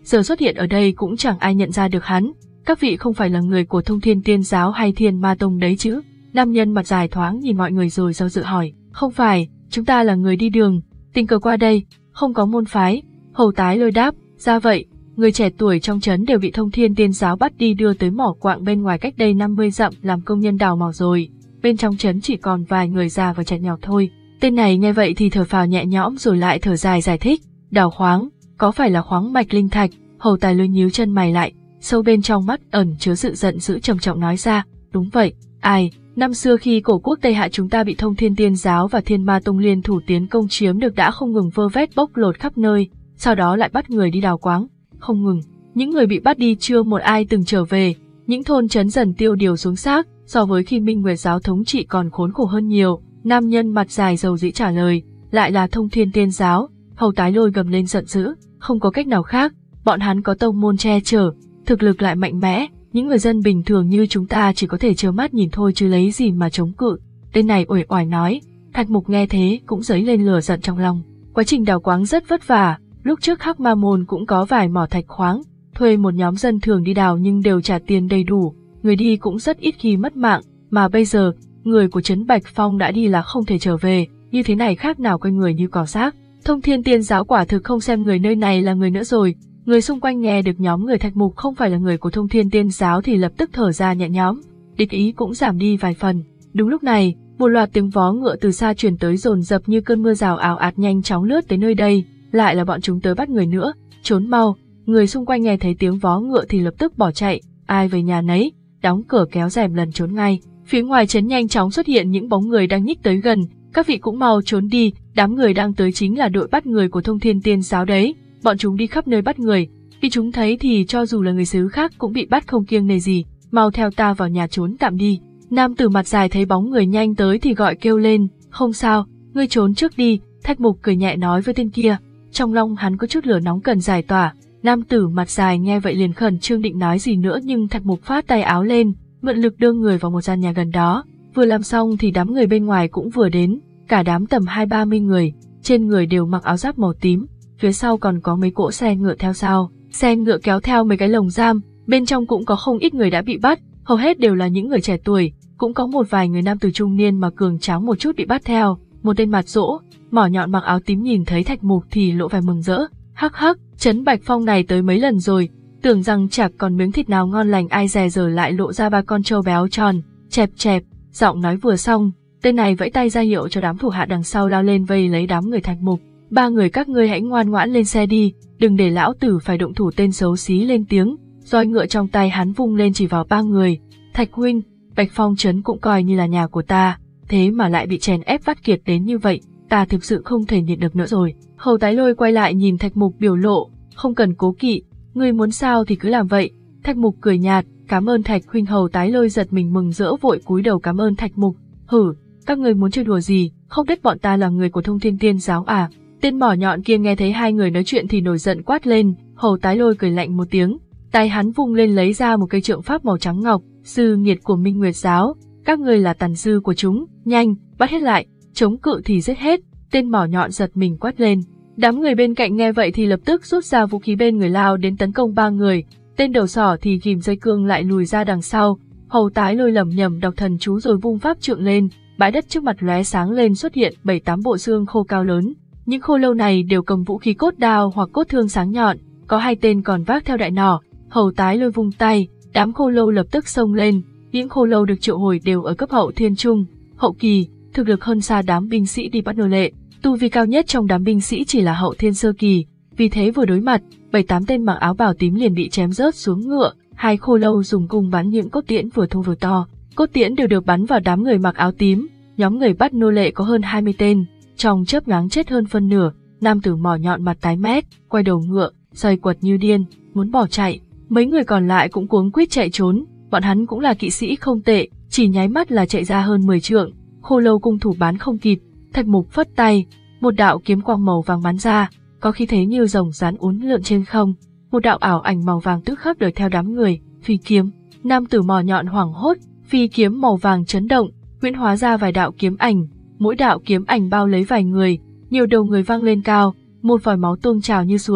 giờ xuất hiện ở đây cũng chẳng ai nhận ra được hắn. Các vị không phải là người của Thông Thiên Tiên Giáo hay Thiên Ma Tông đấy chứ? Nam nhân mặt dài thoáng nhìn mọi người rồi do dự hỏi. Không phải, chúng ta là người đi đường, tình cờ qua đây, không có môn phái. Hầu Tái Lôi đáp. Ra vậy, người trẻ tuổi trong trấn đều bị Thông Thiên Tiên Giáo bắt đi đưa tới mỏ quạng bên ngoài cách đây năm mươi dặm làm công nhân đào mỏ rồi. Bên trong trấn chỉ còn vài người già và trẻ nhỏ thôi. Tên này nghe vậy thì thở phào nhẹ nhõm rồi lại thở dài giải thích. Đào khoáng, có phải là khoáng mạch linh thạch? Hầu Tài Lôi nhíu chân mày lại, sâu bên trong mắt ẩn chứa sự giận dữ trầm trọng nói ra. Đúng vậy, ai, năm xưa khi cổ quốc Tây Hạ chúng ta bị Thông Thiên Tiên Giáo và Thiên Ma Tông liên thủ tiến công chiếm được đã không ngừng vơ vét bóc lột khắp nơi, sau đó lại bắt người đi đào khoáng. Không ngừng, những người bị bắt đi chưa một ai từng trở về, những thôn trấn dần tiêu điều xuống xác, so với khi Minh Nguyệt Giáo thống trị còn khốn khổ hơn nhiều. Nam nhân mặt dài dầu dĩ trả lời, lại là Thông Thiên Tiên Giáo. Hầu Tái Lôi gầm lên giận dữ, không có cách nào khác, bọn hắn có tông môn che chở, thực lực lại mạnh mẽ, những người dân bình thường như chúng ta chỉ có thể trơ mắt nhìn thôi chứ lấy gì mà chống cự. Tên này uể oải nói. Thạch Mục nghe thế cũng dấy lên lửa giận trong lòng. Quá trình đào khoáng rất vất vả, lúc trước Hắc Ma Môn cũng có vài mỏ thạch khoáng, thuê một nhóm dân thường đi đào nhưng đều trả tiền đầy đủ, người đi cũng rất ít khi mất mạng, mà bây giờ, người của trấn Bạch Phong đã đi là không thể trở về, như thế này khác nào quanh người như cỏ rác. Thông Thiên Tiên Giáo quả thực không xem người nơi này là người nữa rồi. Người xung quanh nghe được nhóm người Thạch Mục không phải là người của Thông Thiên Tiên Giáo thì lập tức thở ra nhẹ nhõm, địch ý cũng giảm đi vài phần. Đúng lúc này, một loạt tiếng vó ngựa từ xa truyền tới dồn dập như cơn mưa rào ào ạt nhanh chóng lướt tới nơi đây, lại là bọn chúng tới bắt người nữa, trốn mau. Người xung quanh nghe thấy tiếng vó ngựa thì lập tức bỏ chạy, ai về nhà nấy, đóng cửa kéo rèm lần trốn ngay. Phía ngoài trấn nhanh chóng xuất hiện những bóng người đang nhích tới gần, các vị cũng mau trốn đi, đám người đang tới chính là đội bắt người của Thông Thiên Tiên Giáo đấy. Bọn chúng đi khắp nơi bắt người, khi chúng thấy thì cho dù là người xứ khác cũng bị bắt không kiêng nể gì, mau theo ta vào nhà trốn tạm đi. Nam tử mặt dài thấy bóng người nhanh tới thì gọi kêu lên, không sao, ngươi trốn trước đi. Thạch Mục cười nhẹ nói với tên kia, trong lòng hắn có chút lửa nóng cần giải tỏa. Nam tử mặt dài nghe vậy liền khẩn trương định nói gì nữa nhưng Thạch Mục phát tay áo lên, mượn lực đưa người vào một gian nhà gần đó. Vừa làm xong thì đám người bên ngoài cũng vừa đến, cả đám tầm hai ba mươi người, trên người đều mặc áo giáp màu tím, phía sau còn có mấy cỗ xe ngựa theo sau, xe ngựa kéo theo mấy cái lồng giam, bên trong cũng có không ít người đã bị bắt, hầu hết đều là những người trẻ tuổi, cũng có một vài người nam tử trung niên mà cường tráng một chút bị bắt theo. Một tên mặt rỗ, mỏ nhọn mặc áo tím nhìn thấy Thạch Mục thì lộ vẻ mừng rỡ, hắc hắc, trấn Bạch Phong này tới mấy lần rồi, tưởng rằng chả còn miếng thịt nào ngon lành, ai dè giờ lại lộ ra ba con trâu béo tròn, chẹp chẹp. Giọng nói vừa xong, tên này vẫy tay ra hiệu cho đám thủ hạ đằng sau lao lên vây lấy đám người Thạch Mục. Ba người các ngươi hãy ngoan ngoãn lên xe đi, đừng để lão tử phải động thủ. Tên xấu xí lên tiếng, roi ngựa trong tay hắn vung lên chỉ vào ba người. Thạch huynh, Bạch Phong trấn cũng coi như là nhà của ta, thế mà lại bị chèn ép vắt kiệt đến như vậy, ta thực sự không thể nhịn được nữa rồi. Hầu Tái Lôi quay lại nhìn Thạch Mục biểu lộ, không cần cố kỵ, ngươi muốn sao thì cứ làm vậy. Thạch Mục cười nhạt, cảm ơn Thạch huynh. Hầu Tái Lôi giật mình mừng rỡ vội cúi đầu cảm ơn Thạch Mục. Hử, các ngươi muốn chơi đùa gì, không biết bọn ta là người của Thông Thiên Tiên Giáo à? Tên mỏ nhọn kia nghe thấy hai người nói chuyện thì nổi giận quát lên. Hầu Tái Lôi cười lạnh một tiếng, tay hắn vung lên lấy ra một cây trượng pháp màu trắng ngọc, sư nghiệt của Minh Nguyệt Giáo, các ngươi là tàn dư của chúng, nhanh, bắt hết lại, chống cự thì giết hết. Tên mỏ nhọn giật mình quát lên. Đám người bên cạnh nghe vậy thì lập tức rút ra vũ khí bên người lao đến tấn công ba người. Tên đầu sỏ thì ghim dây cương lại lùi ra đằng sau. Hầu Tái Lôi lẩm nhẩm đọc thần chú rồi vung pháp trượng lên, bãi đất trước mặt lóe sáng lên, xuất hiện bảy tám bộ xương khô cao lớn. Những khô lâu này đều cầm vũ khí cốt đao hoặc cốt thương sáng nhọn, có hai tên còn vác theo đại nỏ. Hầu Tái Lôi vung tay, đám khô lâu lập tức xông lên. Những khô lâu được triệu hồi đều ở cấp hậu thiên trung, hậu kỳ, thực lực hơn xa đám binh sĩ đi bắt nô lệ. Tu vi cao nhất trong đám binh sĩ chỉ là hậu thiên sơ kỳ, vì thế vừa đối mặt, bảy tám tên mặc áo bào tím liền bị chém rớt xuống ngựa. Hai khô lâu dùng cung bắn những cốt tiễn vừa thô vừa to, cốt tiễn đều được bắn vào đám người mặc áo tím. Nhóm người bắt nô lệ có hơn hai mươi tên, trong chớp nhoáng chết hơn phân nửa. Nam tử mỏ nhọn mặt tái mét, quay đầu ngựa, xoay quật như điên, muốn bỏ chạy. Mấy người còn lại cũng cuống quýt chạy trốn, bọn hắn cũng là kỵ sĩ không tệ, chỉ nháy mắt là chạy ra hơn mười trượng. Khô lâu cung thủ bán không kịp, Thạch Mục phất tay, một đạo kiếm quang màu vàng bắn ra, có khí thế như rồng rắn uốn lượn trên không. Một đạo ảo ảnh màu vàng tức khắc đuổi theo đám người, phi kiếm. Nam tử mỏ nhọn hoảng hốt, phi kiếm màu vàng chấn động, huyễn hóa ra vài đạo kiếm ảnh, mỗi đạo kiếm ảnh bao lấy vài người, nhiều đầu người văng lên cao, một vòi máu tuôn trào như suối,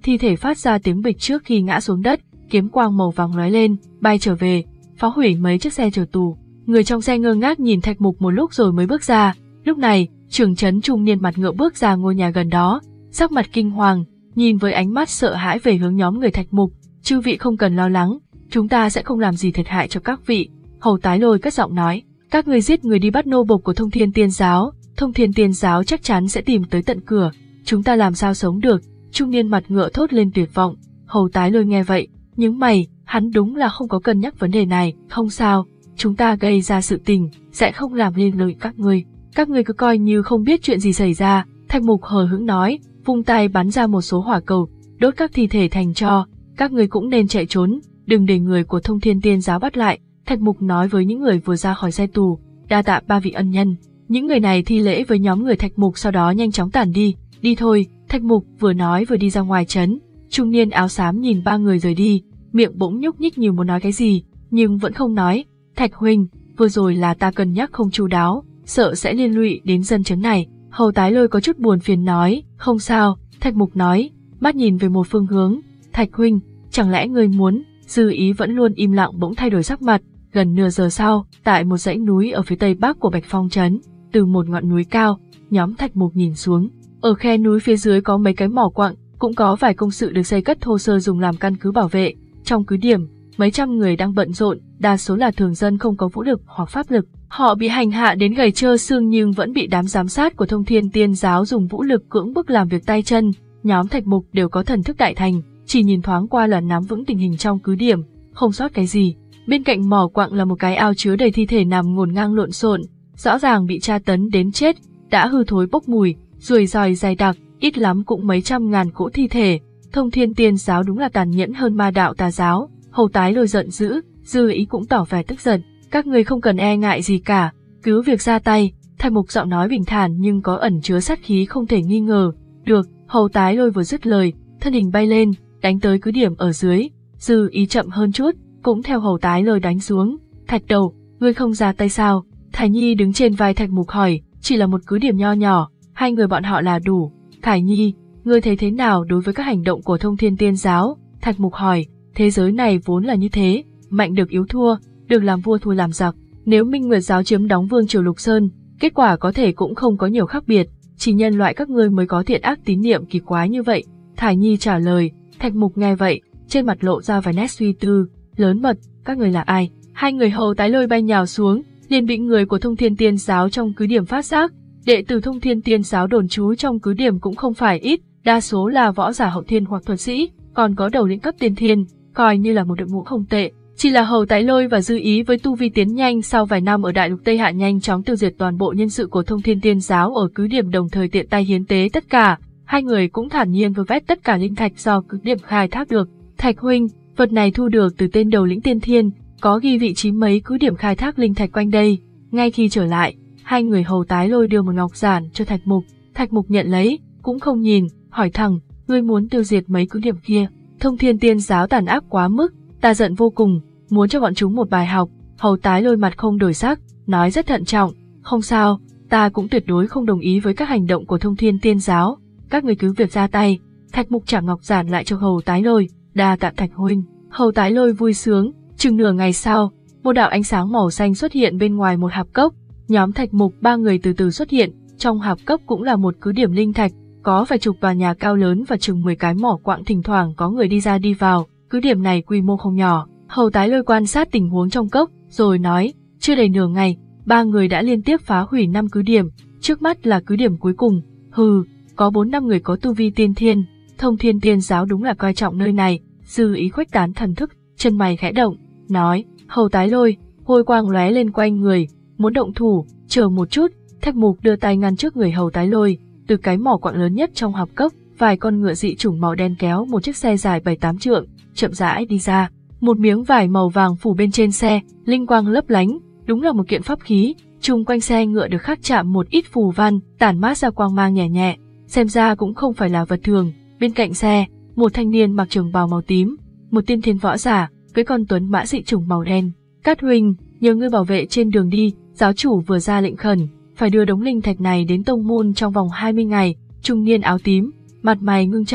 thi thể phát ra tiếng bịch trước khi ngã xuống đất, kiếm quang màu vàng lóe lên, bay trở về, phá hủy mấy chiếc xe chở tù. Người trong xe ngơ ngác nhìn Thạch Mục một lúc rồi mới bước ra. Lúc này, trưởng trấn trung niên mặt ngựa bước ra ngôi nhà gần đó, sắc mặt kinh hoàng, nhìn với ánh mắt sợ hãi về hướng nhóm người Thạch Mục. Chư vị không cần lo lắng, chúng ta sẽ không làm gì thiệt hại cho các vị. Hầu Tái Lôi cất giọng nói, các người giết người đi bắt nô bộc của Thông Thiên Tiên Giáo, Thông Thiên Tiên Giáo chắc chắn sẽ tìm tới tận cửa, chúng ta làm sao sống được? Trung niên mặt ngựa thốt lên tuyệt vọng. Hầu Tái Lôi nghe vậy, nhướng mày, hắn đúng là không có cân nhắc vấn đề này. Không sao, chúng ta gây ra sự tình, sẽ không làm liên lụy các ngươi. Các ngươi cứ coi như không biết chuyện gì xảy ra. Thạch Mục hờ hững nói, vung tay bắn ra một số hỏa cầu, đốt các thi thể thành tro. Các ngươi cũng nên chạy trốn, đừng để người của Thông Thiên Tiên Giáo bắt lại. Thạch Mục nói với những người vừa ra khỏi xe tù, đa tạ ba vị ân nhân. Những người này thi lễ với nhóm người Thạch Mục sau đó nhanh chóng tản đi. Đi thôi. Thạch Mục vừa nói vừa đi ra ngoài trấn. Trung niên áo xám nhìn ba người rời đi, miệng bỗng nhúc nhích như muốn nói cái gì, nhưng vẫn không nói. Thạch huynh, vừa rồi là ta cân nhắc không chu đáo, sợ sẽ liên lụy đến dân trấn này. Hầu Tái Lôi có chút buồn phiền nói, không sao. Thạch Mục nói, mắt nhìn về một phương hướng, Thạch huynh, chẳng lẽ ngươi muốn? Dư Ý vẫn luôn im lặng bỗng thay đổi sắc mặt. Gần nửa giờ sau, tại một dãy núi ở phía tây bắc của Bạch Phong trấn, từ một ngọn núi cao, nhóm Thạch Mục nhìn xuống. Ở khe núi phía dưới có mấy cái mỏ quặng, cũng có vài công sự được xây cất thô sơ dùng làm căn cứ bảo vệ. Trong cứ điểm, mấy trăm người đang bận rộn, đa số là thường dân không có vũ lực hoặc pháp lực. Họ bị hành hạ đến gầy trơ xương nhưng vẫn bị đám giám sát của Thông Thiên Tiên Giáo dùng vũ lực cưỡng bức làm việc tay chân. Nhóm Thạch Mục đều có thần thức đại thành, chỉ nhìn thoáng qua là nắm vững tình hình trong cứ điểm, không sót cái gì. Bên cạnh mỏ quặng là một cái ao chứa đầy thi thể nằm ngổn ngang lộn xộn, rõ ràng bị tra tấn đến chết, đã hư thối bốc mùi, ruồi giòi dày đặc, ít lắm cũng mấy trăm ngàn cỗ thi thể. Thông Thiên Tiên Giáo đúng là tàn nhẫn hơn ma đạo tà giáo. Hầu Tái Lôi giận dữ, Dư Ý cũng tỏ vẻ tức giận. Các người không cần e ngại gì cả, cứ việc ra tay. Thạch Mục giọng nói bình thản nhưng có ẩn chứa sát khí không thể nghi ngờ. Được. Hầu Tái Lôi vừa dứt lời, thân hình bay lên, đánh tới cứ điểm ở dưới. Dư Ý chậm hơn chút, cũng theo Hầu Tái Lôi đánh xuống. Thạch Đầu, ngươi không ra tay sao? Thải Nhi đứng trên vai Thạch Mục hỏi, chỉ là một cứ điểm nho nhỏ, hai người bọn họ là đủ. Thải Nhi, ngươi thấy thế nào đối với các hành động của Thông Thiên Tiên Giáo? Thạch Mục hỏi, thế giới này vốn là như thế, mạnh được yếu thua, được làm vua thua làm giặc. Nếu Minh Nguyệt Giáo chiếm đóng vương triều Lục Sơn, kết quả có thể cũng không có nhiều khác biệt, chỉ nhân loại các ngươi mới có thiện ác tín niệm kỳ quái như vậy. Thải Nhi trả lời. Thạch Mục nghe vậy, trên mặt lộ ra vài nét suy tư, lớn mật, các người là ai? Hai người Hầu Tái Lôi bay nhào xuống, liền bị người của Thông Thiên Tiên Giáo trong cứ điểm phát giác. Đệ tử Thông Thiên Tiên Giáo đồn trú trong cứ điểm cũng không phải ít, đa số là võ giả hậu thiên hoặc thuật sĩ, còn có đầu lĩnh cấp tiên thiên, coi như là một đội ngũ không tệ. Chỉ là Hầu Tái Lôi và Dư Ý với tu vi tiến nhanh sau vài năm ở Đại Lục Tây Hạ nhanh chóng tiêu diệt toàn bộ nhân sự của Thông Thiên Tiên Giáo ở cứ điểm, đồng thời tiện tay hiến tế tất cả. Hai người cũng thản nhiên vơ vét tất cả linh thạch do cứ điểm khai thác được. Thạch huynh, vật này thu được từ tên đầu lĩnh tiên thiên, có ghi vị trí mấy cứ điểm khai thác linh thạch quanh đây. Ngay khi trở lại, hai người Hầu Tái Lôi đưa một ngọc giản cho Thạch Mục. Thạch Mục nhận lấy, cũng không nhìn, hỏi thẳng, ngươi muốn tiêu diệt mấy cứ điểm kia? Thông Thiên Tiên Giáo tàn ác quá mức, ta giận vô cùng, muốn cho bọn chúng một bài học. Hầu Tái Lôi mặt không đổi sắc, nói rất thận trọng, không sao, ta cũng tuyệt đối không đồng ý với các hành động của Thông Thiên Tiên Giáo, các người cứ việc ra tay. Thạch Mục trả ngọc giản lại cho Hầu Tái Lôi, đa tạ Thạch huynh. Hầu Tái Lôi vui sướng. Chừng nửa ngày sau, một đạo ánh sáng màu xanh xuất hiện bên ngoài một hạp cốc. Nhóm Thạch Mục ba người từ từ xuất hiện, trong hạp cốc cũng là một cứ điểm linh thạch, có vài chục tòa nhà cao lớn và chừng mười cái mỏ quặng, thỉnh thoảng có người đi ra đi vào. Cứ điểm này quy mô không nhỏ. Hầu Tái Lôi quan sát tình huống trong cốc, rồi nói, chưa đầy nửa ngày, ba người đã liên tiếp phá hủy năm cứ điểm, trước mắt là cứ điểm cuối cùng. Hừ, có bốn năm người có tu vi tiên thiên, Thông Thiên Tiên Giáo đúng là coi trọng nơi này. Dư Ý khuếch tán thần thức, chân mày khẽ động, nói, Hầu Tái Lôi, hôi quang lóe lên quanh người, muốn động thủ, chờ một chút. Thạch Mục đưa tay ngăn trước người Hầu Tái Lôi. Từ cái mỏ quặng lớn nhất trong hạp cốc, vài con ngựa dị chủng màu đen kéo một chiếc xe dài bảy tám trượng, chậm rãi đi ra. Một miếng vải màu vàng phủ bên trên xe, linh quang lấp lánh, đúng là một kiện pháp khí. Chung quanh xe ngựa được khắc chạm một ít phù văn, tản mát ra quang mang nhẹ nhẹ, xem ra cũng không phải là vật thường. Bên cạnh xe, một thanh niên mặc trường bào màu tím, một tiên thiên võ giả, cưỡi con tuấn mã dị chủng màu đen. Cát huynh, nhờ ngươi bảo vệ trên đường đi, giáo chủ vừa ra lệnh khẩn, phải đưa đống linh thạch này đến tông môn trong vòng hai mươi ngày. Trung niên áo tím, mặt mày ngưng trọng,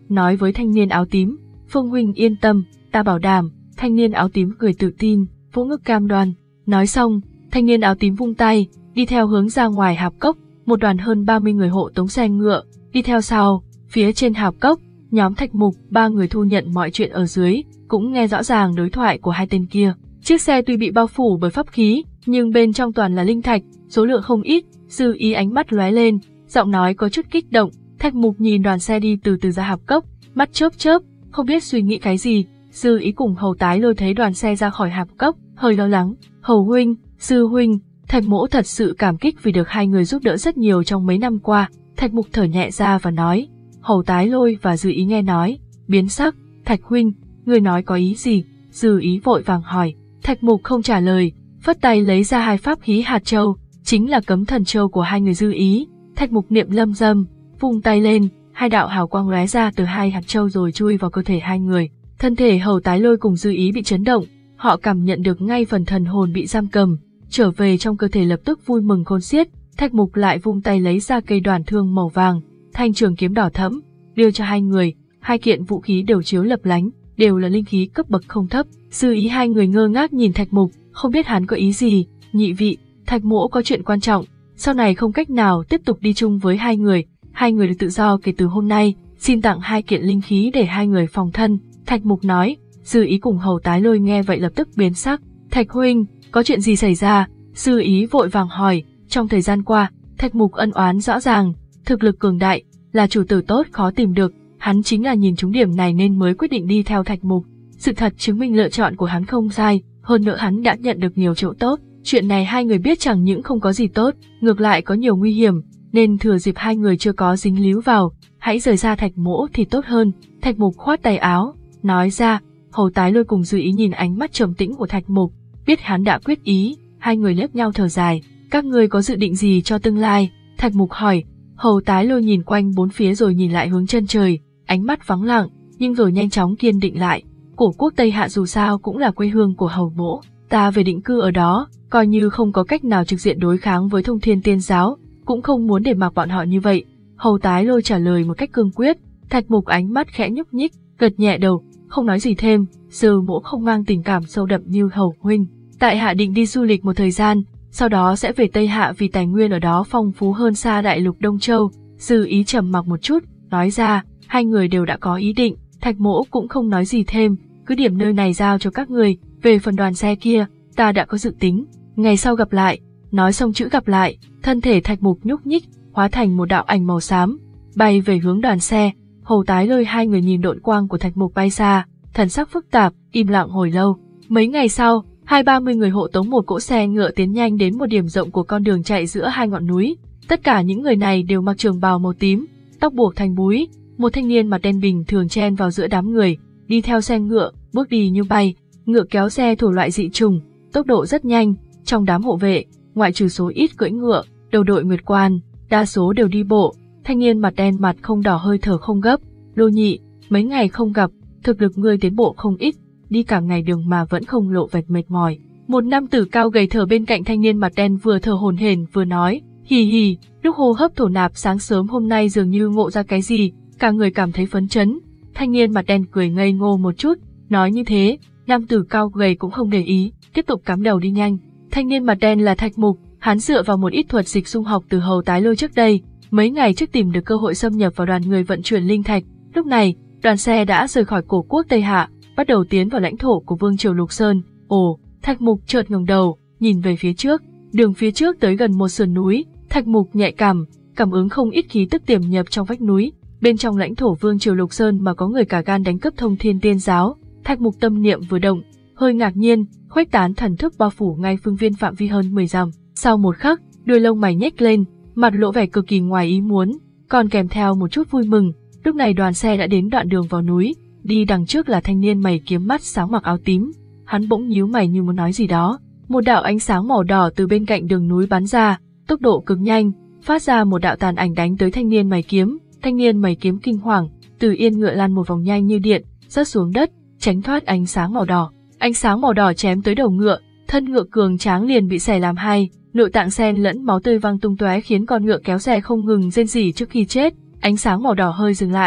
nói với thanh niên áo tím, Phương huynh yên tâm, ta bảo đảm. Thanh niên áo tím cười tự tin, vỗ ngực cam đoan. Nói xong, thanh niên áo tím vung tay, đi theo hướng ra ngoài hạp cốc, một đoàn hơn ba mươi người hộ tống xe ngựa, đi theo sau, phía trên hạp cốc, nhóm Thạch Mục, ba người thu nhận mọi chuyện ở dưới, cũng nghe rõ ràng đối thoại của hai tên kia. Chiếc xe tuy bị bao phủ bởi pháp khí, nhưng bên trong toàn là linh thạch, số lượng không ít. Dư Ý ánh mắt lóe lên, giọng nói có chút kích động. Thạch Mục nhìn đoàn xe đi từ từ ra hạp cốc, mắt chớp chớp, không biết suy nghĩ cái gì. Dư Ý cùng Hầu Tái Lôi thấy đoàn xe ra khỏi hạp cốc, hơi lo lắng. Hầu huynh, Sư huynh, Thạch mỗ thật sự cảm kích vì được hai người giúp đỡ rất nhiều trong mấy năm qua. Thạch Mục thở nhẹ ra và nói. Hầu Tái Lôi và Dư Ý nghe nói, biến sắc. Thạch huynh, người nói có ý gì? Dư Ý vội vàng hỏi. Thạch Mục không trả lời, phất tay lấy ra hai pháp khí hạt châu, chính là cấm thần châu của hai người Dư Ý. Thạch Mục niệm lâm dâm, vung tay lên, hai đạo hào quang lóe ra từ hai hạt châu rồi chui vào cơ thể hai người. Thân thể Hầu Tái Lôi cùng Dư Ý bị chấn động, họ cảm nhận được ngay phần thần hồn bị giam cầm, trở về trong cơ thể lập tức vui mừng khôn xiết. Thạch Mục lại vung tay lấy ra cây đoản thương màu vàng, thanh trường kiếm đỏ thẫm, đưa cho hai người. Hai kiện vũ khí đều chiếu lập lánh, đều là linh khí cấp bậc không thấp. Dư Ý hai người ngơ ngác nhìn Thạch Mục, không biết hắn có ý gì. Nhị vị, Thạch mỗ có chuyện quan trọng, sau này không cách nào tiếp tục đi chung với hai người. Hai người được tự do kể từ hôm nay, xin tặng hai kiện linh khí để hai người phòng thân. Thạch Mục nói. Dư Ý cùng Hầu Tái Lôi nghe vậy lập tức biến sắc. Thạch huynh, có chuyện gì xảy ra? Dư Ý vội vàng hỏi. Trong thời gian qua, Thạch Mục ân oán rõ ràng, thực lực cường đại, là chủ tử tốt khó tìm được. Hắn chính là nhìn trúng điểm này nên mới quyết định đi theo Thạch Mục. Sự thật chứng minh lựa chọn của hắn không sai, hơn nữa hắn đã nhận được nhiều chỗ tốt. Chuyện này hai người biết chẳng những không có gì tốt, ngược lại có nhiều nguy hiểm, nên thừa dịp hai người chưa có dính líu vào, hãy rời xa Thạch mỗ thì tốt hơn. Thạch Mục khoát tay áo, nói ra. Hầu Tái Lôi cùng Dư Ý nhìn ánh mắt trầm tĩnh của Thạch Mục, biết hắn đã quyết ý, hai người liếc nhau thở dài. Các ngươi có dự định gì cho tương lai? Thạch Mục hỏi. Hầu Tái Lôi nhìn quanh bốn phía rồi nhìn lại hướng chân trời, ánh mắt vắng lặng, nhưng rồi nhanh chóng kiên định lại. Cổ quốc Tây Hạ dù sao cũng là quê hương của hầu mỗ, ta về định cư ở đó, coi như không có cách nào trực diện đối kháng với Thông Thiên Tiên giáo, cũng không muốn để mặc bọn họ như vậy. Hầu Tái Lôi trả lời một cách cương quyết. Thạch Mục ánh mắt khẽ nhúc nhích, gật nhẹ đầu, không nói gì thêm. Sư mỗ không mang tình cảm sâu đậm như Hầu huynh. Tại hạ định đi du lịch một thời gian, sau đó sẽ về Tây Hạ vì tài nguyên ở đó phong phú hơn xa đại lục Đông Châu. Dư Ý trầm mặc một chút, nói ra. Hai người đều đã có ý định, Thạch mỗ cũng không nói gì thêm, cứ điểm nơi này giao cho các người. Về phần đoàn xe kia, ta đã có dự tính, ngày sau gặp lại. Nói xong chữ gặp lại, thân thể Thạch Mục nhúc nhích, hóa thành một đạo ảnh màu xám, bay về hướng đoàn xe. Hầu Tái Lôi hai người nhìn độn quang của Thạch Mục bay xa, thần sắc phức tạp, im lặng hồi lâu. Mấy ngày sau, hai ba mươi người hộ tống một cỗ xe ngựa tiến nhanh đến một điểm rộng của con đường chạy giữa hai ngọn núi. Tất cả những người này đều mặc trường bào màu tím, tóc buộc thành búi. Một thanh niên mặt đen bình thường chen vào giữa đám người, đi theo xe ngựa, bước đi như bay. Ngựa kéo xe thuộc loại dị trùng, tốc độ rất nhanh. Trong đám hộ vệ, ngoại trừ số ít cưỡi ngựa, đầu đội nguyệt quan, đa số đều đi bộ. Thanh niên mặt đen mặt không đỏ hơi thở không gấp. Lô nhị, mấy ngày không gặp, thực lực ngươi tiến bộ không ít, đi cả ngày đường mà vẫn không lộ vẻ mệt mỏi. Một nam tử cao gầy thở bên cạnh thanh niên mặt đen vừa thở hổn hển vừa nói, hì hì, lúc hô hấp thổ nạp sáng sớm hôm nay dường như ngộ ra cái gì, cả người cảm thấy phấn chấn. Thanh niên mặt đen cười ngây ngô một chút, nói như thế, nam tử cao gầy cũng không để ý, tiếp tục cắm đầu đi nhanh. Thanh niên mặt đen là Thạch Mục, hắn dựa vào một ít thuật dịch dung học từ Hầu Tái Lôi trước đây, mấy ngày trước tìm được cơ hội xâm nhập vào đoàn người vận chuyển linh thạch. Lúc này, đoàn xe đã rời khỏi cổ quốc Tây Hạ, bắt đầu tiến vào lãnh thổ của Vương triều Lục Sơn. Ồ, Thạch Mục chợt ngẩng đầu, nhìn về phía trước, đường phía trước tới gần một sườn núi. Thạch Mục nhạy cảm, cảm ứng không ít khí tức tiềm nhập trong vách núi. Bên trong lãnh thổ Vương triều Lục Sơn mà có người cả gan đánh cướp Thông Thiên Tiên giáo. Thạch Mục tâm niệm vừa động, hơi ngạc nhiên, khuếch tán thần thức bao phủ ngay phương viên phạm vi hơn mười dặm. Sau một khắc, đuôi lông mày nhếch lên, mặt lộ vẻ cực kỳ ngoài ý muốn, còn kèm theo một chút vui mừng. Lúc này đoàn xe đã đến đoạn đường vào núi, đi đằng trước là thanh niên mày kiếm mắt sáng mặc áo tím. Hắn bỗng nhíu mày như muốn nói gì đó. Một đạo ánh sáng màu đỏ từ bên cạnh đường núi bắn ra, tốc độ cực nhanh, phát ra một đạo tàn ảnh đánh tới thanh niên mày kiếm. Thanh niên mày kiếm kinh hoàng, từ yên ngựa lăn một vòng nhanh như điện, rớt xuống đất, tránh thoát ánh sáng màu đỏ. Ánh sáng màu đỏ chém tới đầu ngựa, thân ngựa cường tráng liền bị xẻ làm hai, nội tạng xen lẫn máu tươi văng tung tóe khiến con ngựa kéo xe không ngừng rên rỉ trước khi chết. Ánh sáng màu đỏ hơi dừng lại,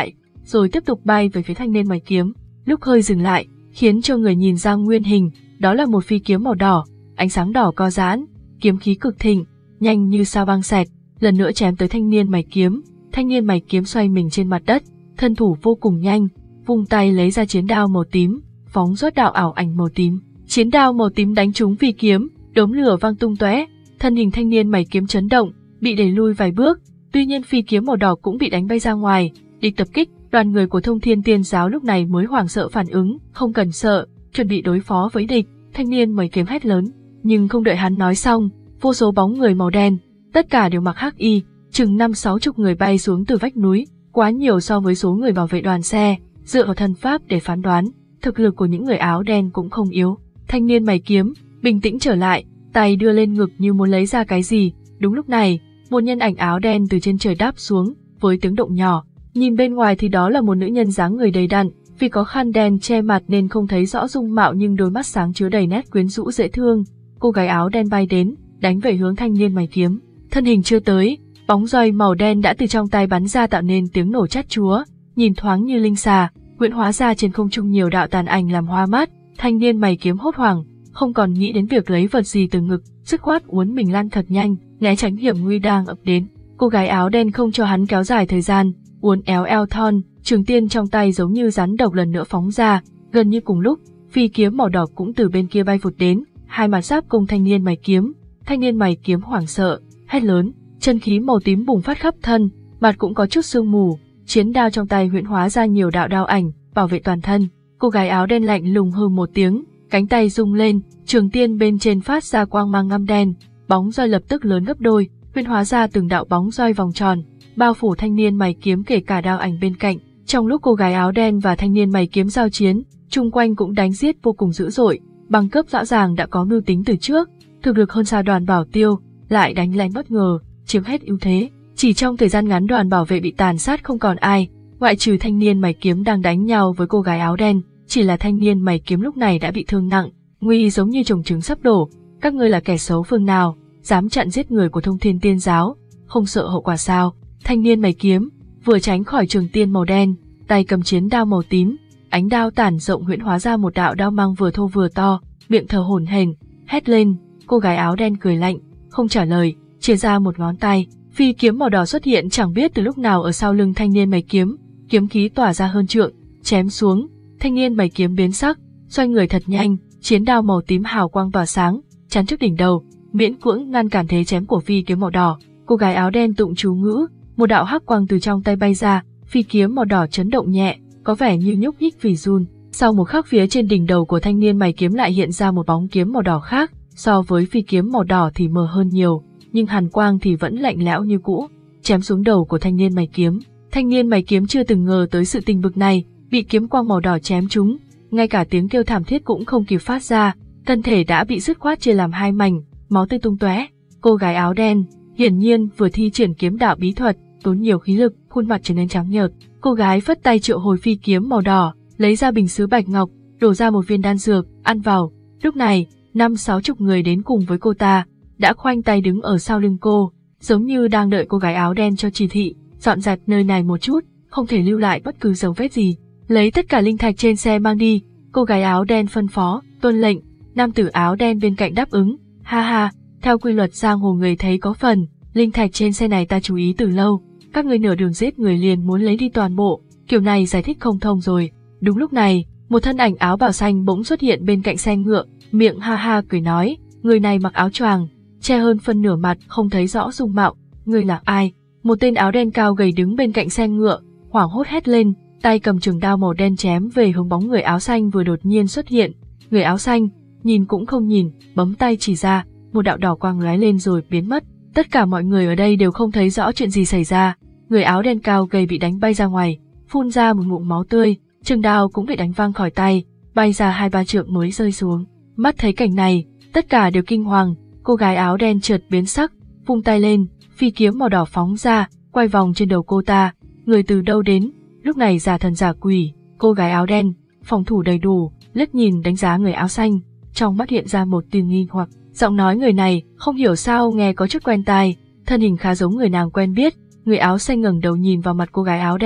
rồi tiếp tục bay về phía thanh niên mày kiếm. Lúc hơi dừng lại, khiến cho người nhìn ra nguyên hình, đó là một phi kiếm màu đỏ, ánh sáng đỏ co giãn, kiếm khí cực thịnh, nhanh như sao băng xẹt, lần nữa chém tới thanh niên mày kiếm. Thanh niên mày kiếm xoay mình trên mặt đất, thân thủ vô cùng nhanh, vung tay lấy ra chiến đao màu tím, phóng xuất đạo ảo ảnh màu tím. Chiến đao màu tím đánh trúng phi kiếm, đốm lửa vang tung tóe, thân hình thanh niên mày kiếm chấn động, bị đẩy lui vài bước. Tuy nhiên phi kiếm màu đỏ cũng bị đánh bay ra ngoài. Địch tập kích, đoàn người của Thông Thiên Tiên Giáo lúc này mới hoảng sợ phản ứng, không cần sợ, chuẩn bị đối phó với địch. Thanh niên mày kiếm hét lớn, nhưng không đợi hắn nói xong, vô số bóng người màu đen, tất cả đều mặc hắc y, chừng năm sáu chục người bay xuống từ vách núi, quá nhiều so với số người bảo vệ đoàn xe. Dựa vào thân pháp để phán đoán, thực lực của những người áo đen cũng không yếu. Thanh niên mày kiếm bình tĩnh trở lại, tay đưa lên ngực như muốn lấy ra cái gì. Đúng lúc này, một nhân ảnh áo đen từ trên trời đáp xuống, với tiếng động nhỏ. Nhìn bên ngoài thì đó là một nữ nhân dáng người đầy đặn, vì có khăn đen che mặt nên không thấy rõ dung mạo, nhưng đôi mắt sáng chứa đầy nét quyến rũ dễ thương. Cô gái áo đen bay đến, đánh về hướng thanh niên mày kiếm. Thân hình chưa tới, bóng roi màu đen đã từ trong tay bắn ra tạo nên tiếng nổ chát chúa, nhìn thoáng như linh xà, huyễn hóa ra trên không trung nhiều đạo tàn ảnh làm hoa mắt. Thanh niên mày kiếm hốt hoảng, không còn nghĩ đến việc lấy vật gì từ ngực, dứt khoát uốn mình lăn thật nhanh, né tránh hiểm nguy đang ập đến. Cô gái áo đen không cho hắn kéo dài thời gian, uốn éo eo thon, trường tiên trong tay giống như rắn độc lần nữa phóng ra. Gần như cùng lúc, phi kiếm màu đỏ cũng từ bên kia bay vụt đến, hai mặt giáp cùng thanh niên mày kiếm. Thanh niên mày kiếm hoảng sợ, hét lớn, chân khí màu tím bùng phát khắp thân, mặt cũng có chút sương mù, chiến đao trong tay huyễn hóa ra nhiều đạo đao ảnh, bảo vệ toàn thân. Cô gái áo đen lạnh lùng hừ một tiếng, cánh tay rung lên, trường tiên bên trên phát ra quang mang ngăm đen, bóng roi lập tức lớn gấp đôi, huyễn hóa ra từng đạo bóng roi vòng tròn, bao phủ thanh niên mày kiếm kể cả đao ảnh bên cạnh. Trong lúc cô gái áo đen và thanh niên mày kiếm giao chiến, chung quanh cũng đánh giết vô cùng dữ dội, băng cấp rõ ràng đã có mưu tính từ trước, thực lực hơn xa đoàn bảo tiêu, lại đánh lén bất ngờ, chiếm hết ưu thế. Chỉ trong thời gian ngắn đoàn bảo vệ bị tàn sát không còn ai, ngoại trừ thanh niên mày kiếm đang đánh nhau với cô gái áo đen. Chỉ là thanh niên mày kiếm lúc này đã bị thương nặng, nguy giống như chồng trứng sắp đổ. Các ngươi là kẻ xấu phương nào, dám chặn giết người của Thông Thiên Tiên Giáo, không sợ hậu quả sao? Thanh niên mày kiếm vừa tránh khỏi trường tiên màu đen, tay cầm chiến đao màu tím, ánh đao tản rộng huyễn hóa ra một đạo đao mang vừa thô vừa to, miệng thở hổn hển, hét lên. Cô gái áo đen cười lạnh, không trả lời, chia ra một ngón tay, phi kiếm màu đỏ xuất hiện chẳng biết từ lúc nào ở sau lưng thanh niên mày kiếm, kiếm khí tỏa ra hơn trượng, chém xuống. Thanh niên mày kiếm biến sắc, xoay người thật nhanh, chiến đao màu tím hào quang tỏa sáng, chắn trước đỉnh đầu, miễn cưỡng ngăn cản thế chém của phi kiếm màu đỏ. Cô gái áo đen tụng chú ngữ, một đạo hắc quang từ trong tay bay ra, phi kiếm màu đỏ chấn động nhẹ, có vẻ như nhúc nhích vì run. Sau một khắc phía trên đỉnh đầu của thanh niên mày kiếm lại hiện ra một bóng kiếm màu đỏ khác, so với phi kiếm màu đỏ thì mờ hơn nhiều, nhưng hàn quang thì vẫn lạnh lẽo như cũ, chém xuống đầu của thanh niên mày kiếm. Thanh niên mày kiếm chưa từng ngờ tới sự tình bực này, bị kiếm quang màu đỏ chém trúng, ngay cả tiếng kêu thảm thiết cũng không kịp phát ra, thân thể đã bị dứt khoát chia làm hai mảnh, máu tươi tung tóe. Cô gái áo đen hiển nhiên vừa thi triển kiếm đạo bí thuật, tốn nhiều khí lực, khuôn mặt trở nên trắng nhợt. Cô gái phất tay triệu hồi phi kiếm màu đỏ, lấy ra bình sứ bạch ngọc, đổ ra một viên đan dược, ăn vào. Lúc này, năm sáu chục người đến cùng với cô ta, đã khoanh tay đứng ở sau lưng cô, giống như đang đợi cô gái áo đen cho chỉ thị, dọn dẹp nơi này một chút, không thể lưu lại bất cứ dấu vết gì. Lấy tất cả linh thạch trên xe mang đi, cô gái áo đen phân phó, tuân lệnh. Nam tử áo đen bên cạnh đáp ứng, ha ha, theo quy luật giang hồ người thấy có phần, linh thạch trên xe này ta chú ý từ lâu, các người nửa đường giết người liền muốn lấy đi toàn bộ, kiểu này giải thích không thông rồi. Đúng lúc này, một thân ảnh áo bào xanh bỗng xuất hiện bên cạnh xe ngựa, miệng ha ha cười nói, người này mặc áo choàng, che hơn phân nửa mặt, không thấy rõ dung mạo, người là ai? Một tên áo đen cao gầy đứng bên cạnh xe ngựa, hoảng hốt hét lên, tay cầm trường đao màu đen chém về hướng bóng người áo xanh vừa đột nhiên xuất hiện. Người áo xanh nhìn cũng không nhìn, bấm tay chỉ ra, một đạo đỏ quang lóe lên rồi biến mất. Tất cả mọi người ở đây đều không thấy rõ chuyện gì xảy ra. Người áo đen cao gầy bị đánh bay ra ngoài, phun ra một ngụm máu tươi, trường đao cũng bị đánh văng khỏi tay, bay ra hai ba trượng mới rơi xuống. Mắt thấy cảnh này, tất cả đều kinh hoàng. Cô gái áo đen chợt biến sắc, vung tay lên, phi kiếm màu đỏ phóng ra, quay vòng trên đầu cô ta. Người từ đâu đến? Lúc này giả thần giả quỷ, cô gái áo đen, phòng thủ đầy đủ, liếc nhìn đánh giá người áo xanh, trong mắt hiện ra một tia nghi hoặc. Giọng nói người này không hiểu sao nghe có chút quen tai, thân hình khá giống người nàng quen biết. Người áo xanh ngẩng đầu nhìn vào mặt cô gái áo đen,